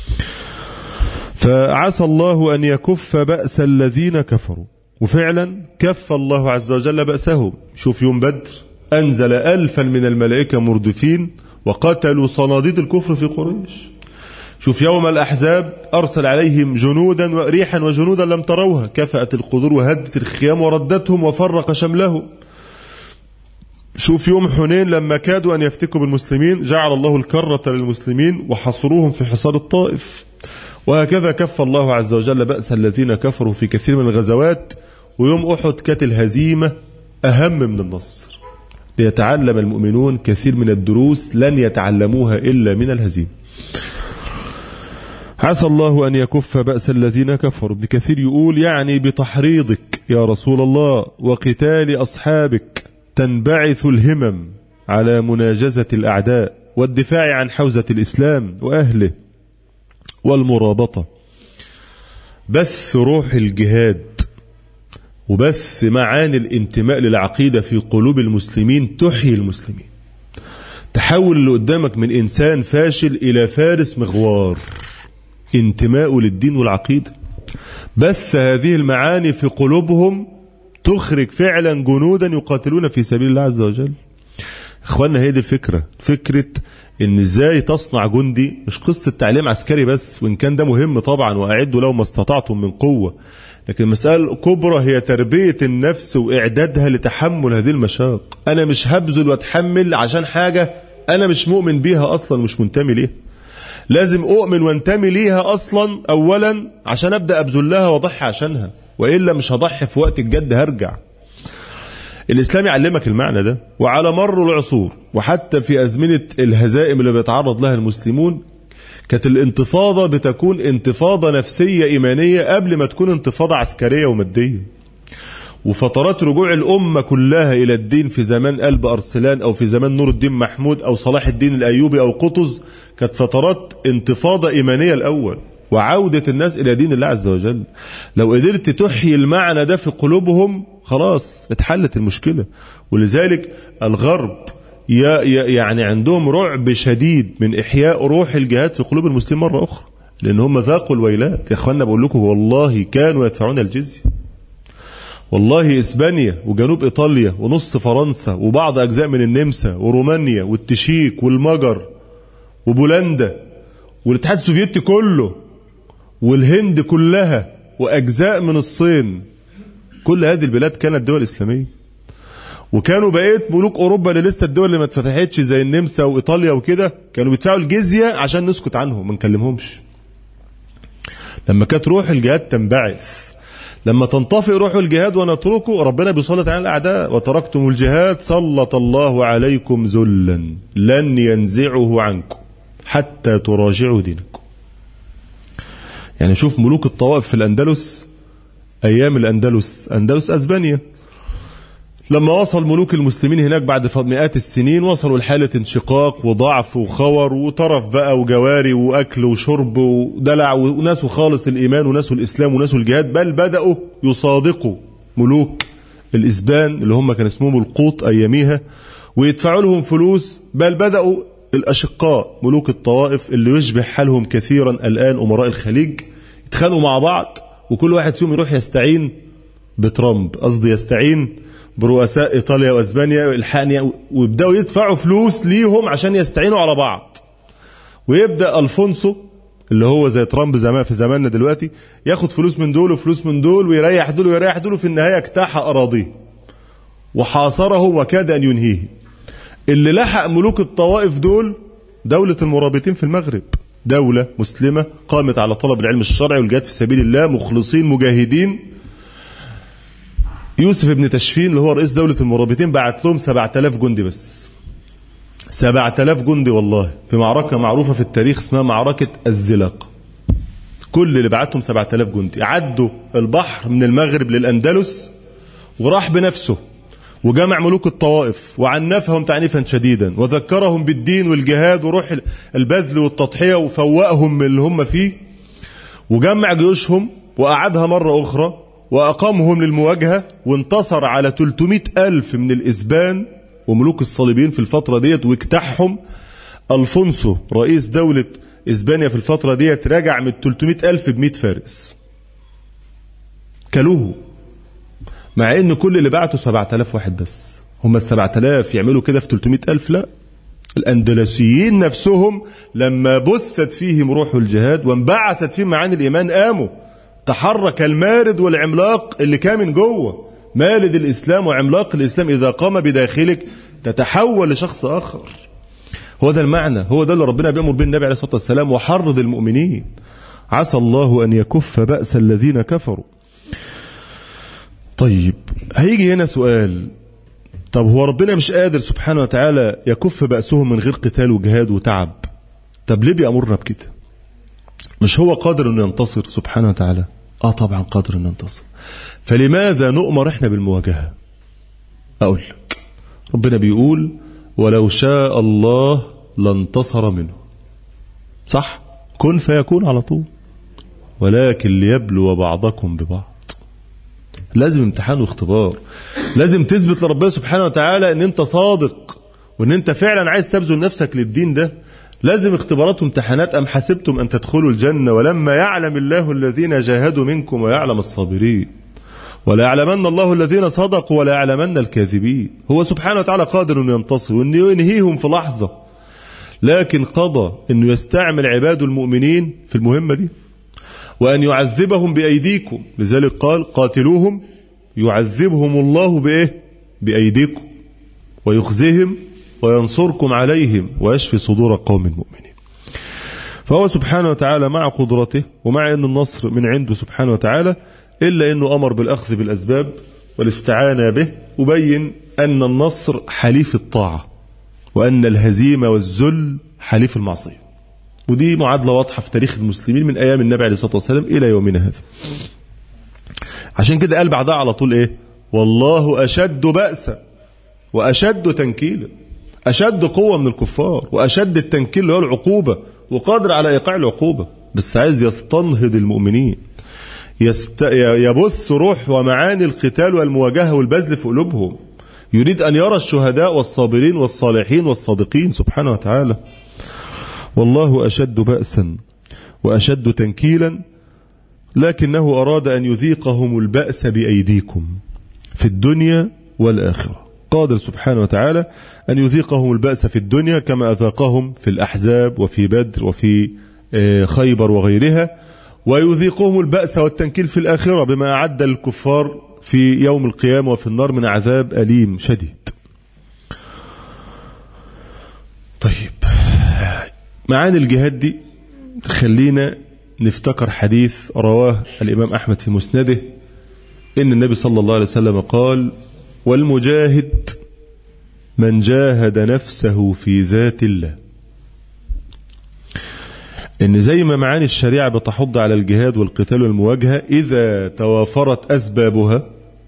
Speaker 1: فعسى الله أن يكف بأس الذين كفروا، وفعلا كف الله عز وجل بأسهم. شوف يوم بدر أنزل ألفا من الملائكة مردفين وقتلوا صناديد الكفر في قريش. شوف يوم الأحزاب أرسل عليهم جنودا وريحا وجنودا لم تروها، كفأت القدور وهدت الخيام وردتهم وفرق شملهم. شوف يوم حنين لما كادوا أن يفتكوا بالمسلمين، جعل الله الكرة للمسلمين وحصروهم في حصار الطائف. وهكذا كف الله عز وجل بأس الذين كفروا في كثير من الغزوات. ويوم أحد كانت الهزيمة أهم من النصر، ليتعلم المؤمنون كثير من الدروس لن يتعلموها إلا من الهزيمة. عسى الله أن يكف بأس الذين كفروا. ابن كثير يقول: يعني بتحريضك يا رسول الله وقتال أصحابك تنبعث الهمم على مناجزة الأعداء والدفاع عن حوزة الإسلام وأهله والمرابطة. بس روح الجهاد وبس معاني الانتماء للعقيدة في قلوب المسلمين تحيي المسلمين، تحول اللي قدامك من إنسان فاشل إلى فارس مغوار، انتماء للدين والعقيدة. بس هذه المعاني في قلوبهم تخرج فعلا جنودا يقاتلون في سبيل الله عز وجل. اخوانا، هي دي الفكرة، فكرة ان ازاي تصنع جندي. مش قصة تعليم عسكري بس، وان كان ده مهم طبعا، واعدوا لو ما استطعتم من قوة، لكن مسألة كبرى هي تربية النفس وإعدادها لتحمل هذه المشاق. أنا مش هبذل واتحمل عشان حاجة أنا مش مؤمن بيها أصلا ومش منتمي ليها. لازم أؤمن وانتمي ليها أصلا أولا عشان أبدأ أبذل لها وأضحي عشانها، وإلا مش هضحي في وقت الجد هرجع. الإسلام يعلمك المعنى ده. وعلى مر العصور وحتى في أزمنة الهزائم اللي بيتعرض لها المسلمون كانت الانتفاضة بتكون انتفاضة نفسية إيمانية قبل ما تكون انتفاضة عسكرية ومادية. وفترات رجوع الأمة كلها إلى الدين في زمان قلب أرسلان أو في زمان نور الدين محمود أو صلاح الدين الأيوبي أو قطز كانت فترات انتفاضة إيمانية الأول وعودة الناس إلى دين الله عز وجل. لو قدرت تحيي المعنى ده في قلوبهم خلاص اتحلت المشكلة. ولذلك الغرب يعني عندهم رعب شديد من إحياء روح الجهاد في قلوب المسلمين مرة أخرى، لأن هم ذاقوا الويلات. يا أخوانا بقول لكم والله كانوا يدفعون الجزية. والله إسبانيا وجنوب إيطاليا ونص فرنسا وبعض أجزاء من النمسا ورومانيا والتشيك والمجر وبولندا والاتحاد السوفيتي كله والهند كلها وأجزاء من الصين، كل هذه البلاد كانت دول إسلامية. وكانوا بقيت ملوك أوروبا اللي لسه الدول اللي ما اتفتحتش زي النمسا وإيطاليا وكده كانوا بيدفعوا الجزية عشان نسكت عنهم ما نكلمهمش. لما كانت روح الجهاد تنبعث، لما تنطفئ روح الجهاد ونتركه، ربنا بيسلط على الأعداء. وتركتم الجهاد سلط الله عليكم ذلا لن ينزعه عنكم حتى تراجعوا دينكم. يعني شوف ملوك الطوائف في الأندلس أيام الأندلس، أندلس أسبانيا، لما وصل ملوك المسلمين هناك بعد مئات السنين وصلوا لحالة انشقاق وضعف وخور وطرف بقى وجواري وأكل وشرب ودلع وناس خالص الإيمان وناس الإسلام وناس الجهاد، بل بدأوا يصادقوا ملوك الإسبان اللي هم كان اسمهم القوط أياميها ويدفعوا لهم فلوس، بل بدأوا الأشقاء ملوك الطوائف اللي يشبه حالهم كثيرا الآن أمراء الخليج يتخانقوا مع بعض وكل واحد فيهم يروح يستعين بترامب، قصدي يستعين برؤساء إيطاليا وأسبانيا الحقنية، ويبدأوا يدفعوا فلوس ليهم عشان يستعينوا على بعض. ويبدأ ألفونسو اللي هو زي ترامب زمان في زماننا دلوقتي ياخد فلوس من دول وفلوس من دول ويريح دول ويريح دول، في النهاية اجتاح أراضيه وحاصره وكاد أن ينهيه. اللي لحق ملوك الطوائف دول دولة المرابطين في المغرب، دولة مسلمة قامت على طلب العلم الشرعي والجهاد في سبيل الله، مخلصين مجاهدين. يوسف ابن تشفين اللي هو رئيس دولة المرابطين بعت لهم سبعة آلاف جندي بس، سبعة آلاف جندي والله، في معركة معروفة في التاريخ اسمها معركة الزلاقة. كل اللي بعتهم سبعة آلاف جندي عدوا البحر من المغرب للأندلس وراح بنفسه وجمع ملوك الطوائف وعنفهم تعنيفا شديدا وذكرهم بالدين والجهاد وروح البذل والتضحية وفوقهم من اللي هم فيه، وجمع جيوشهم وأعادها مرة أخرى وأقامهم للمواجهة، وانتصر على ثلاثمائة ألف من الإسبان وملوك الصليبيين في الفترة ديت واجتاحهم. ألفونسو رئيس دولة إسبانيا في الفترة ديت راجع من ثلاثمائة ألف بمئة فارس كلوه، مع ان كل اللي بعته سبعة آلاف واحد بس. هم السبعة آلاف يعملوا كده في ثلاثمائة ألف؟ لا، الأندلسيين نفسهم لما بثت فيهم روح الجهاد وانبعثت فيهم معاني الإيمان قاموا، تحرك المارد والعملاق اللي كان من جوه. مارد الإسلام وعملاق الإسلام إذا قام بداخلك تتحول لشخص آخر. هو ده المعنى، هو ده اللي ربنا بيأمر به النبي عليه الصلاة والسلام وحرض المؤمنين. عسى الله أن يكف بأس الذين كفروا. طيب هيجي هنا سؤال، طب هو ربنا مش قادر سبحانه وتعالى يكف بأسهم من غير قتال وجهاد وتعب؟ طب ليه بيأمرنا بكده؟ مش هو قادر أن ينتصر سبحانه وتعالى؟ آه طبعا قادر أن ينتصر. فلماذا نؤمر إحنا بالمواجهة؟ أقول لك، ربنا بيقول ولو شاء الله لانتصر منه، صح؟ كن فيكون على طول، ولكن ليبلو بعضكم ببعض. لازم امتحان واختبار، لازم تثبت لربنا سبحانه وتعالى ان انت صادق وان انت فعلا عايز تبذل نفسك للدين ده. لازم اختبارات وامتحانات. ام حسبتم ان تدخلوا الجنة ولما يعلم الله الذين جاهدوا منكم ويعلم الصابرين ولا يعلمن الله الذين صدقوا ولا يعلمن الكاذبين. هو سبحانه وتعالى قادر انه ينتصر وانه ينهيهم في لحظة، لكن قضى انه يستعمل عباده المؤمنين في المهمة دي وأن يعذبهم بأيديكم. لذلك قال قاتلوهم يعذبهم الله بإيه؟ بأيديكم ويخزهم وينصركم عليهم ويشفي صدور قوم المؤمنين. فهو سبحانه وتعالى مع قدرته ومع أن النصر من عنده سبحانه وتعالى، إلا أنه أمر بالأخذ بالأسباب والاستعانة به، وبين أن النصر حليف الطاعة وأن الهزيمة والذل حليف المعصية. ودي معادلة واضحة في تاريخ المسلمين من أيام النبي عليه الصلاة والسلام إلى يومنا هذا. عشان كده قال بعدها على طول إيه؟ والله أشد بأسا وأشد تنكيلا. أشد قوة من الكفار، وأشد التنكيل اللي هو العقوبة، وقادر على إيقاع العقوبة، بس عايز يستنهض المؤمنين، يست... يبث روح ومعاني القتال والمواجهة والبذل في قلوبهم. يريد أن يرى الشهداء والصابرين والصالحين والصادقين سبحانه وتعالى. والله أشد بأسا وأشد تنكيلا، لكنه أراد أن يذيقهم البأس بأيديكم في الدنيا والآخرة. قادر سبحانه وتعالى أن يذيقهم البأس في الدنيا كما أذاقهم في الأحزاب وفي بدر وفي خيبر وغيرها، ويذيقهم البأس والتنكيل في الآخرة بما أعد الكفار في يوم القيامة وفي النار من عذاب أليم شديد. طيب، معاني الجهاد دي تخلينا نفتكر حديث رواه الإمام أحمد في مسنده، إن النبي صلى الله عليه وسلم قال: والمجاهد من جاهد نفسه في ذات الله. إن زي ما معاني الشريعة بتحض على الجهاد والقتال والمواجهة إذا توافرت أسبابها،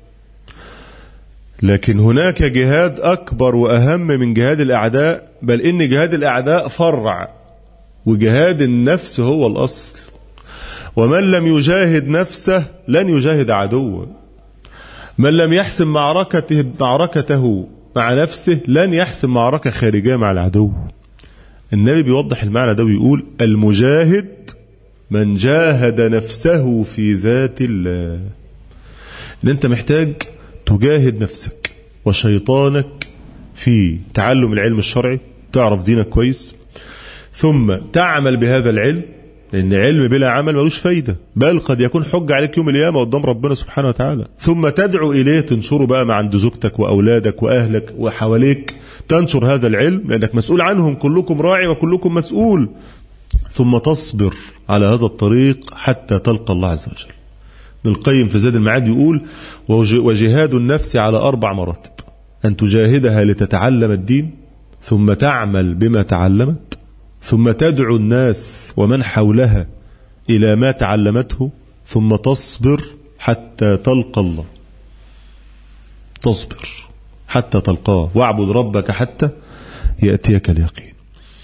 Speaker 1: لكن هناك جهاد أكبر وأهم من جهاد الأعداء، بل إن جهاد الأعداء فرع وجهاد النفس هو الأصل. ومن لم يجاهد نفسه لن يجاهد عدوه. من لم يحسم معركته معركته مع نفسه لن يحسم معركة خارجية مع العدو. النبي بيوضح المعنى ده ويقول: المجاهد من جاهد نفسه في ذات الله. ان انت محتاج تجاهد نفسك وشيطانك في تعلم العلم الشرعي، تعرف دينك كويس، ثم تعمل بهذا العلم، لأن علم بلا عمل ملوش فايدة، بل قد يكون حجة عليك يوم القيامة قدام ربنا سبحانه وتعالى. ثم تدعو إليه، تنشره بقى مع عند زوجتك وأولادك وأهلك وحواليك، تنشر هذا العلم لأنك مسؤول عنهم، كلكم راعي وكلكم مسؤول. ثم تصبر على هذا الطريق حتى تلقى الله عز وجل. ابن القيم في زاد المعاد يقول: وجهاد النفس على أربع مراتب: أن تجاهدها لتتعلم الدين، ثم تعمل بما تعلمت، ثم تدعو الناس ومن حولها إلى ما تعلمته، ثم تصبر حتى تلقى الله. تصبر حتى تلقاه، واعبد ربك حتى يأتيك اليقين.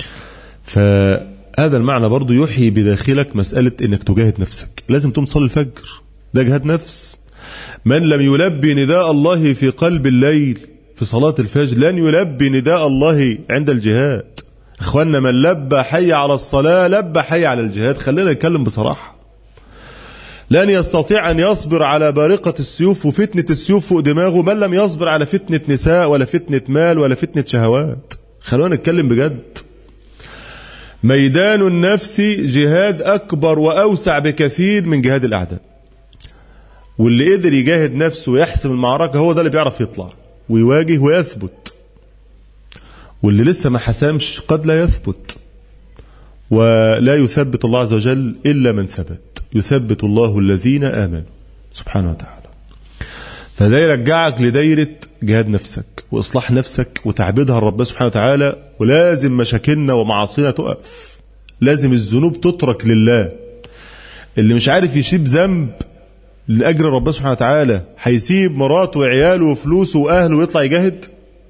Speaker 1: فهذا المعنى برضو يحيي بداخلك مسألة إنك تجاهد نفسك. لازم تقوم تصلي الفجر، ده جهاد نفس. من لم يلبي نداء الله في قلب الليل في صلاة الفجر لن يلبي نداء الله عند الجهاد. اخوانا، من لبى حي على الصلاة لبى حي على الجهاد. خلينا نتكلم بصراحة. لن يستطيع أن يصبر على بارقة السيوف وفتنة السيوف فوق دماغه من لم يصبر على فتنة نساء ولا فتنة مال ولا فتنة شهوات. خلونا نتكلم بجد. ميدان النفس جهاد أكبر وأوسع بكثير من جهاد الأعداء. واللي قدر يجاهد نفسه ويحسم المعركة هو ده اللي بيعرف يطلع ويواجه ويثبت. واللي لسه ما حسمش قد لا يثبت. ولا يثبت الله عز وجل إلا من ثبت. يثبت الله الذين آمنوا سبحانه وتعالى. فده يرجعك لدايرة جهاد نفسك وإصلاح نفسك وتعبيدها لرب سبحانه وتعالى. ولازم مشاكلنا ومعاصينا تقف. لازم الذنوب تترك لله. اللي مش عارف يشيب ذنب لأجل رب سبحانه وتعالى هيسيب مراته وعياله وفلوسه وأهله ويطلع يجاهد؟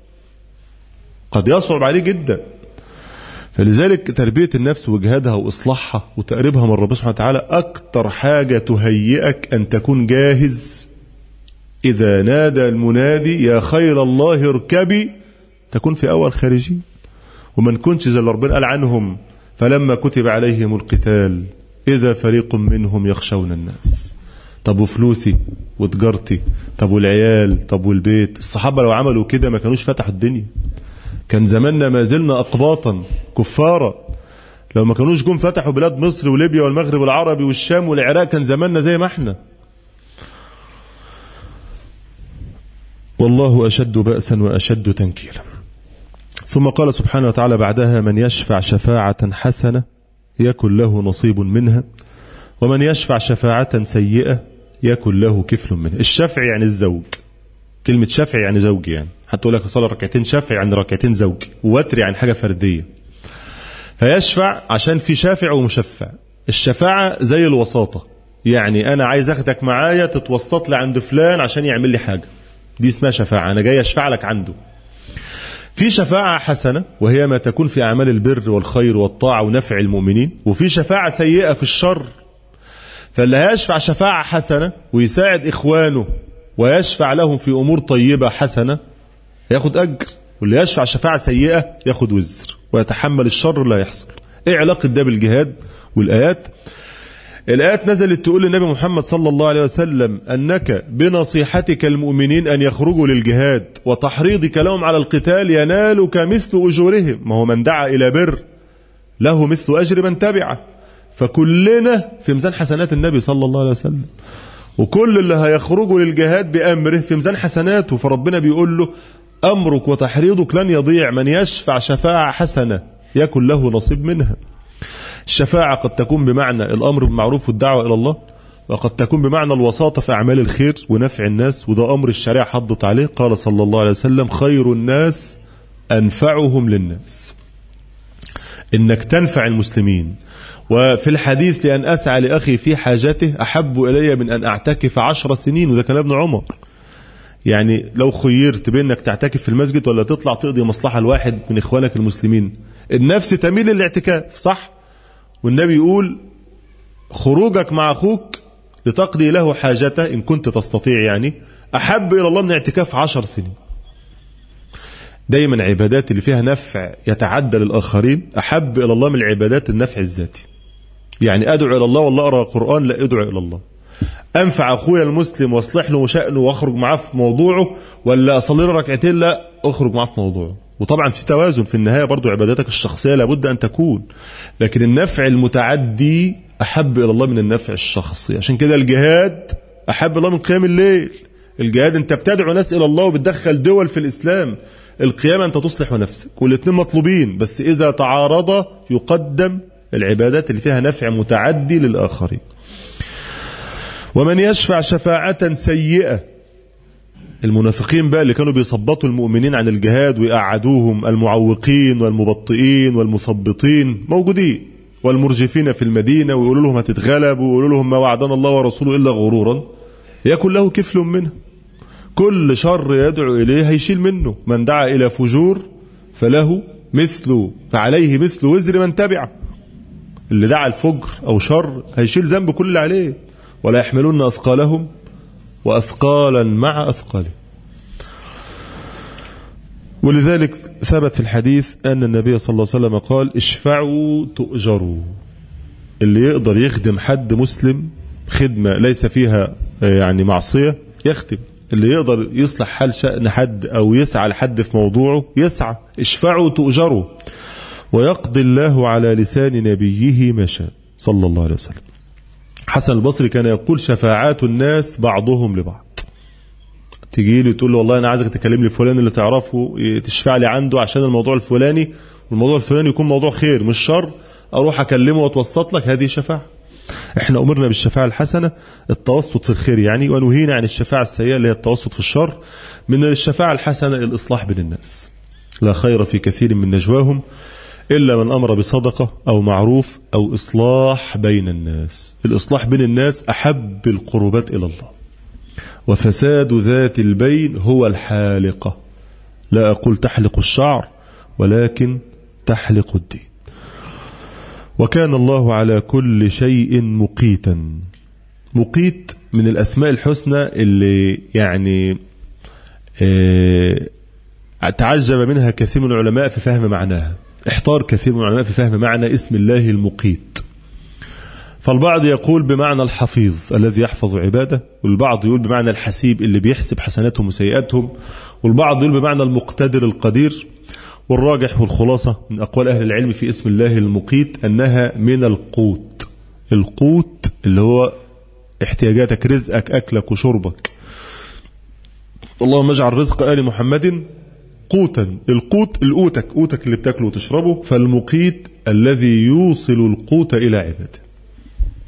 Speaker 1: قد يصعب عليه جدا. فلذلك تربية النفس وجهادها وإصلاحها وتقريبها من رب سبحانه وتعالى أكتر حاجة تهيئك أن تكون جاهز. إذا نادى المنادي يا خير الله اركبي تكون في أول خارجين. ومن كنتش زي اللي ربنا قال عنهم فلما كتب عليهم القتال إذا فريق منهم يخشون الناس. طب وفلوسي وتجارتي، طب والعيال، طب والبيت. الصحابة لو عملوا كده ما كانوش فتحوا الدنيا. كان زماننا ما زلنا أقباطا كفارا. لو ما كانوش جم فتحوا بلاد مصر وليبيا والمغرب العربي والشام والعراق كان زماننا زي ما احنا. والله أشد بأسا وأشد تنكيلا. ثم قال سبحانه وتعالى بعدها: من يشفع شفاعة حسنة يكن له نصيب منها ومن يشفع شفاعة سيئة يكن له كفل منها. الشفع يعني الزوج، كلمة شفع يعني زوجي، يعني حتى يقول لك صلي ركعتين شفع يعني ركعتين زوجي، ووتر يعني حاجة فردية. فيشفع عشان في شافع ومشفع. الشفاعة زي الوساطة، يعني أنا عايز أخدك معايا تتوسط لي عند فلان عشان يعمل لي حاجة، دي اسمها شفاعة، أنا جاي أشفع لك عنده. في شفاعة حسنة وهي ما تكون في أعمال البر والخير والطاعة ونفع المؤمنين، وفي شفاعة سيئة في الشر. فاللي هيشفع شفاعة حسنة ويساعد إخوانه ويشفع لهم في أمور طيبة حسنة ياخد أجر، واللي يشفع شفاعة سيئة ياخد وزر ويتحمل الشر اللي هيحصل. إيه علاقة ده بالجهاد والآيات؟ الآيات نزلت تقول للنبي محمد صلى الله عليه وسلم أنك بنصيحتك المؤمنين أن يخرجوا للجهاد وتحريضك لهم على القتال ينالك مثل أجورهم، ما هو من دعا إلى بر له مثل أجر من تبعه. فكلنا في ميزان حسنات النبي صلى الله عليه وسلم، وكل اللي هيخرجوا للجهاد بأمره في ميزان حسناته. فربنا بيقول له أمرك وتحريضك لن يضيع، من يشفع شفاعة حسنة يكن له نصيب منها. الشفاعة قد تكون بمعنى الأمر بالمعروف والدعوة إلى الله، وقد تكون بمعنى الوساطة في أعمال الخير ونفع الناس، وده أمر الشريعة حضت عليه. قال صلى الله عليه وسلم خير الناس أنفعهم للناس، إنك تنفع المسلمين. وفي الحديث لأن أسعى لأخي في حاجته أحب إلي من أن أعتكف عشر سنين، وده كلام ابن عمر. يعني لو خيرت بين أنك تعتكف في المسجد ولا تطلع تقضي مصلحة الواحد من إخوانك المسلمين، النفس تميل للاعتكاف، صح؟ والنبي يقول خروجك مع أخوك لتقضي له حاجته إن كنت تستطيع، يعني أحب إلى الله من اعتكاف عشر سنين. دايما عبادات اللي فيها نفع يتعدى للآخرين أحب إلى الله من العبادات النفع الذاتي. يعني أدعو إلى الله والله أقرأ القرآن، لا أدعو إلى الله. أنفع أخويا المسلم وأصلح له شأنه وأخرج معاه في موضوعه، ولا أصلي له ركعتين لا أخرج معاه في موضوعه. وطبعا في توازن في النهاية، برضو عباداتك الشخصية لابد أن تكون، لكن النفع المتعدي أحب إلى الله من النفع الشخصي. عشان كده الجهاد أحب الله من قيام الليل. الجهاد أنت بتدعو ناس إلى الله وبتدخل دول في الإسلام، القيامة أنت تصلح نفسك، والاثنين مطلوبين، بس إذا تعارض يقدم العبادات اللي فيها نفع متعدي للآخرين. ومن يشفع شفاعة سيئة، المنافقين بقى اللي كانوا بيصبطوا المؤمنين عن الجهاد ويقعدوهم، المعوقين والمبطئين والمثبطين موجودين، والمرجفين في المدينة، ويقولوا لهم هتتغلبوا، ويقولوا لهم ما وعدنا الله ورسوله إلا غرورا، يكن له كفل منه. كل شر يدعو إليه هيشيل منه. من دعا إلى فجور فله مثل فعليه مثل وزر من تبعه. اللي دعا الفجر أو شر هيشيل ذنب كل اللي عليه. ولا يحملون أثقالهم وأثقالا مع أثقاله. ولذلك ثبت في الحديث أن النبي صلى الله عليه وسلم قال اشفعوا تؤجروا. اللي يقدر يخدم حد مسلم خدمة ليس فيها يعني معصية يخدم، اللي يقدر يصلح حال شأن حد أو يسعى لحد في موضوعه يسعى. اشفعوا تؤجروا ويقضي الله على لسان نبيه ما شاء صلى الله عليه وسلم. حسن البصري كان يقول شفاعات الناس بعضهم لبعض. تجي لي تقول له والله أنا عايزك تكلم لي فلان اللي تعرفه تشفع لي عنده عشان الموضوع الفلاني، والموضوع الفلاني يكون موضوع خير مش شر، أروح أكلمه وأتوسط لك، هذه شفاعة. احنا أمرنا بالشفاعة الحسنة التوسط في الخير يعني، ونهينا عن الشفاعة السيئة اللي هي التوسط في الشر. من الشفاعة الحسنة الإصلاح بين الناس. لا خير في كثير من نجواهم إلا من أمر بصدقة أو معروف أو إصلاح بين الناس. الإصلاح بين الناس أحب القربات إلى الله. وفساد ذات البين هو الحالقة. لا أقول تحلق الشعر ولكن تحلق الدين. وكان الله على كل شيء مقيتا. مقيت من الأسماء الحسنى اللي يعني اه تعجب منها كثير من العلماء في فهم معناها. احتار كثير من العلماء في فهم معنى اسم الله المقيت. فالبعض يقول بمعنى الحفيظ الذي يحفظ عباده، والبعض يقول بمعنى الحسيب اللي بيحسب حسناتهم وسيئاتهم، والبعض يقول بمعنى المقتدر القدير. والراجح والخلاصة من أقوال أهل العلم في اسم الله المقيت أنها من القوت. القوت اللي هو احتياجاتك، رزقك، أكلك وشربك. اللهم اجعل رزق آل محمد قوتا. القوت القوتك، قوتك اللي بتاكله وتشربه. فالمقيت الذي يوصل القوت إلى عباده.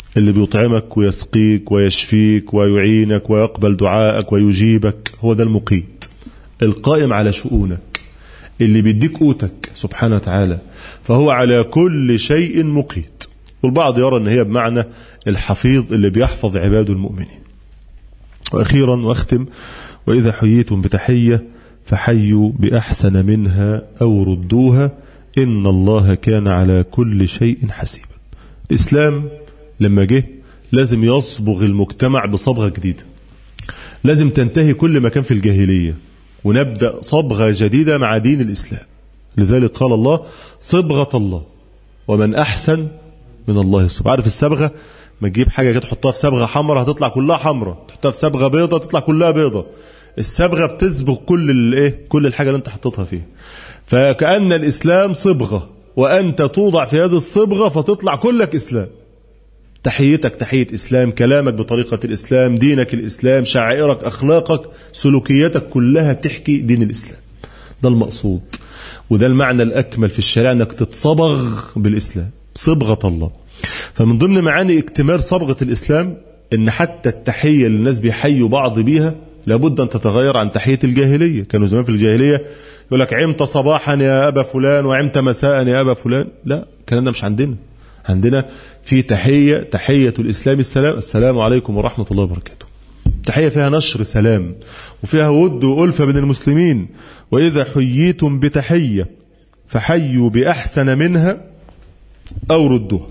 Speaker 1: اللي بيطعمك ويسقيك ويشفيك ويعينك ويقبل دعائك ويجيبك، هو ده المقيت القائم على شؤونك اللي بيديك قوتك سبحانه وتعالى، فهو على كل شيء مقيت. والبعض يرى ان هي بمعنى الحفيظ اللي بيحفظ عباده المؤمنين. واخيرا واختم: واذا حييتم بتحية فحيوا باحسن منها او ردوها ان الله كان على كل شيء حسيبا. الاسلام لما جه لازم يصبغ المجتمع بصبغة جديدة، لازم تنتهي كل ما كان في الجاهلية ونبدأ صبغة جديدة مع دين الإسلام. لذلك قال الله: صبغة الله ومن أحسن من الله صبغة. عارف الصبغة؟ ما تجيب حاجة كده تحطها في صبغة حمراء هتطلع كلها حمراء، تحطها في صبغة بيضة تطلع كلها بيضة. الصبغة بتصبغ كل الايه كل الحاجة اللي انت حطيتها فيها. فكأن الإسلام صبغة وأنت توضع في هذه الصبغة فتطلع كلك إسلام. تحيتك تحية إسلام، كلامك بطريقة الإسلام، دينك الإسلام، شعائرك، أخلاقك، سلوكياتك كلها بتحكي دين الإسلام. ده المقصود، وده المعنى الأكمل في الشريعة، أنك تتصبغ بالإسلام، صبغة الله. فمن ضمن معاني اكتمال صبغة الإسلام أن حتى التحية اللي الناس بيحيوا بعض بيها لابد أن تتغير عن تحية الجاهلية. كانوا زمان في الجاهلية يقول لك: عمت صباحا يا أبا فلان وعمت مساء يا أبا فلان. لا، الكلام ده مش عندنا. عندنا في تحية تحية الإسلام السلام، السلام عليكم ورحمة الله وبركاته. تحية فيها نشر سلام وفيها ود وألفة بين المسلمين. وإذا حييتم بتحية فحيوا بأحسن منها أو ردوها.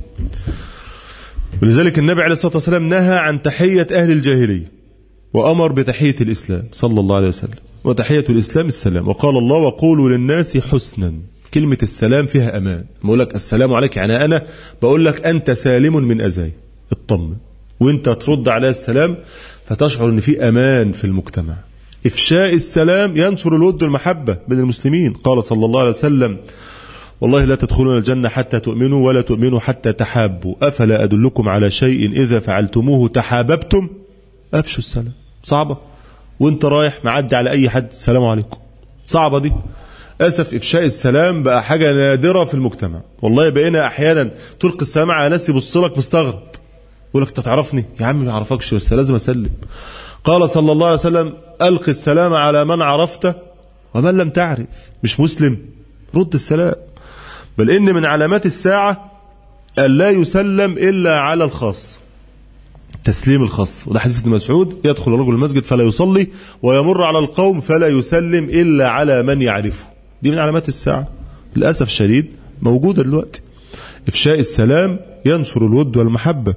Speaker 1: ولذلك النبي عليه الصلاة والسلام نهى عن تحية أهل الجاهلية وأمر بتحية الإسلام صلى الله عليه وسلم. وتحية الإسلام السلام. وقال الله: وقولوا للناس حسنا. كلمة السلام فيها أمان. بقول لك السلام عليك يعني أنا بقول لك أنت سالم من أذاي، اطمن، وأنت ترد على السلام فتشعر أن في أمان في المجتمع. إفشاء السلام ينشر الود والمحبة بين المسلمين. قال صلى الله عليه وسلم: والله لا تدخلون الجنة حتى تؤمنوا ولا تؤمنوا حتى تحابوا، أفلا أدلكم على شيء إذا فعلتموه تحاببتم؟ أفشوا السلام. صعبة؟ وانت رايح معدي على أي حد السلام عليكم، صعبة دي. أسف، إفشاء السلام بقى حاجة نادرة في المجتمع. والله بقينا أحيانا تلقي السلام على ناس يبص لك مستغرب، يقول لك: أنت تعرفني؟ يا عم ما أعرفكش بس لازم أسلم. قال صلى الله عليه وسلم: ألقي السلام على من عرفته ومن لم تعرف. مش مسلم رد السلام. بل إن من علامات الساعة أن لا يسلم إلا على الخاص، تسليم الخاص. وده حديث ابن مسعود: يدخل الرجل المسجد فلا يصلي ويمر على القوم فلا يسلم إلا على من يعرفه. دي من علامات الساعة للأسف الشديد موجودة دلوقتي. إفشاء السلام ينشر الود والمحبة.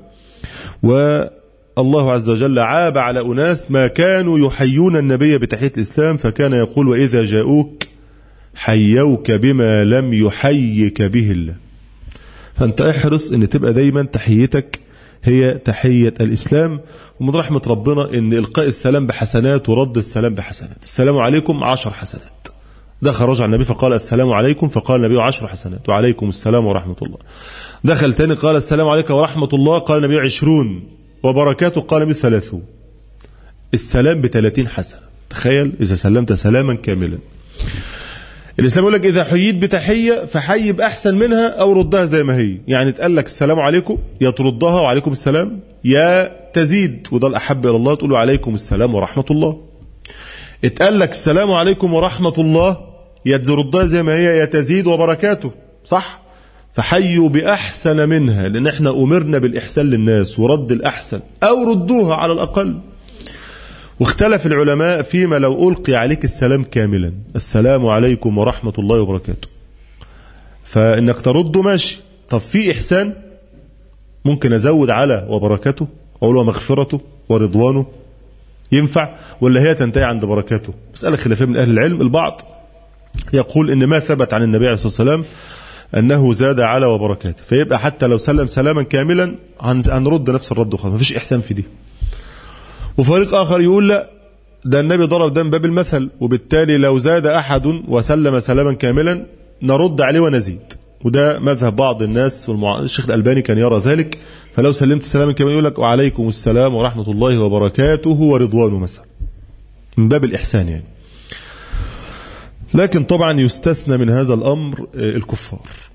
Speaker 1: والله عز وجل عاب على أناس ما كانوا يحيون النبي بتحية الإسلام، فكان يقول: وإذا جاءوك حيوك بما لم يحيك به الله. فأنت احرص أن تبقى دايما تحيتك هي تحية الإسلام. ومن رحمة ربنا أن إلقاء السلام بحسنات ورد السلام بحسنات. السلام عليكم عشر حسنات. دخل رجل النبي فقال: السلام عليكم، فقال النبي: عشر حسنات. وعليكم السلام ورحمة الله. دخل تاني قال: السلام عليكم ورحمة الله، قال النبي: عشرون. وبركاته قال النبي: ثلاثون. السلام بثلاثين حسنة. تخيل إذا سلمت سلاما كاملا. الإسلام يقول لك: إذا حييت بتحية فحي بأحسن منها أو ردها زي ما هي. يعني تقال لك السلام عليكم، يا تردها وعليكم السلام، يا تزيد وده الأحب إلى الله تقول عليكم السلام ورحمة الله. اتقال لك السلام عليكم ورحمة الله، يا تردها زي ما هي، يا تزيد وبركاته. صح؟ فحيوا بأحسن منها، لأن احنا أمرنا بالإحسان للناس ورد الأحسن، أو ردوها على الأقل. واختلف العلماء فيما لو ألقي عليك السلام كاملا: السلام عليكم ورحمة الله وبركاته، فإنك ترده ماشي. طب في إحسان ممكن أزود على وبركاته، أقول ومغفرته ورضوانه، ينفع؟ ولا هي تنتهي عند بركاته؟ مسألة خلافية من أهل العلم. البعض يقول إن ما ثبت عن النبي عليه الصلاة والسلام أنه زاد على وبركاته، فيبقى حتى لو سلم سلاما كاملا هنرد نفس الرد وخلاص، مفيش إحسان في دي. وفريق آخر يقول لا، ده النبي ضرب ده من باب المثل، وبالتالي لو زاد أحد وسلم سلاما كاملا نرد عليه ونزيد. وده مذهب بعض الناس، والشيخ الألباني كان يرى ذلك. فلو سلمت سلاما كاملا يقول لك: وعليكم السلام ورحمة الله وبركاته ورضوانه مثلا، من باب الإحسان يعني. لكن طبعا يستثنى من هذا الأمر الكفار.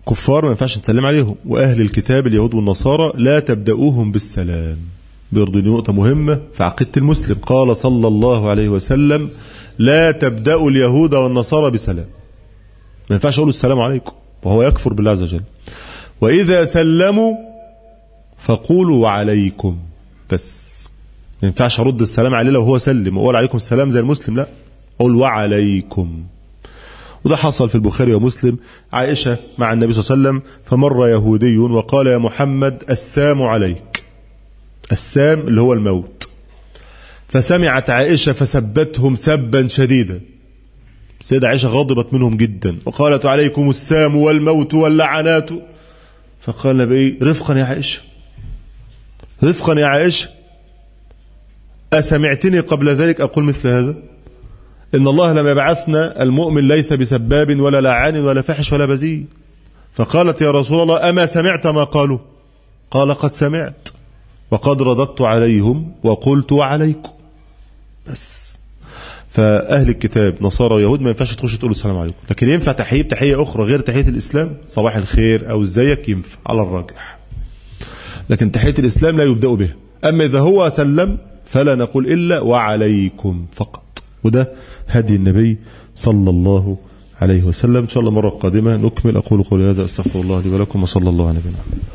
Speaker 1: كفار ما ينفعش نسلم عليهم، وأهل الكتاب اليهود والنصارى لا تبدأوهم بالسلام. برضو دي نقطة مهمة في عقيدة المسلم. قال صلى الله عليه وسلم لا تبدأوا اليهود والنصارى بسلام. ما ينفعش أقول السلام عليكم وهو يكفر بالله عز وجل. وإذا سلموا فقولوا وعليكم بس. ما ينفعش أرد السلام عليه لو هو سلم وقال عليكم السلام زي المسلم، لا، أقول وعليكم. وده حصل في البخاري ومسلم. عائشة مع النبي صلى الله عليه وسلم فمر يهودي وقال يا محمد السام عليك. السام اللي هو الموت. فسمعت عائشة فسبتهم سبا شديدا. السيدة عائشة غضبت منهم جدا وقالت عليكم السام والموت واللعنات. فقال النبي رفقا يا عائشة، رفقا يا عائشة، أسمعتني قبل ذلك أقول مثل هذا؟ إن الله لم يبعثنا المؤمن ليس بسباب ولا لعان ولا فحش ولا بذيء. فقالت يا رسول الله أما سمعت ما قالوا؟ قال قد سمعت وقد رددت عليهم وقلت وعليكم بس. فأهل الكتاب نصارى ويهود ما ينفعش تخش تقول السلام عليكم، لكن ينفع تحيي بتحية أخرى غير تحية الإسلام، صباح الخير أو ازيك، ينفع على الراجح، لكن تحية الإسلام لا يبدأ بها. أما إذا هو سلم فلا نقول إلا وعليكم فقط. وده هدي النبي صلى الله عليه وسلم. إن شاء الله مرة قادمة نكمل. أقول قولي هذا أستغفر الله لي ولكم وصلى الله على نبينا.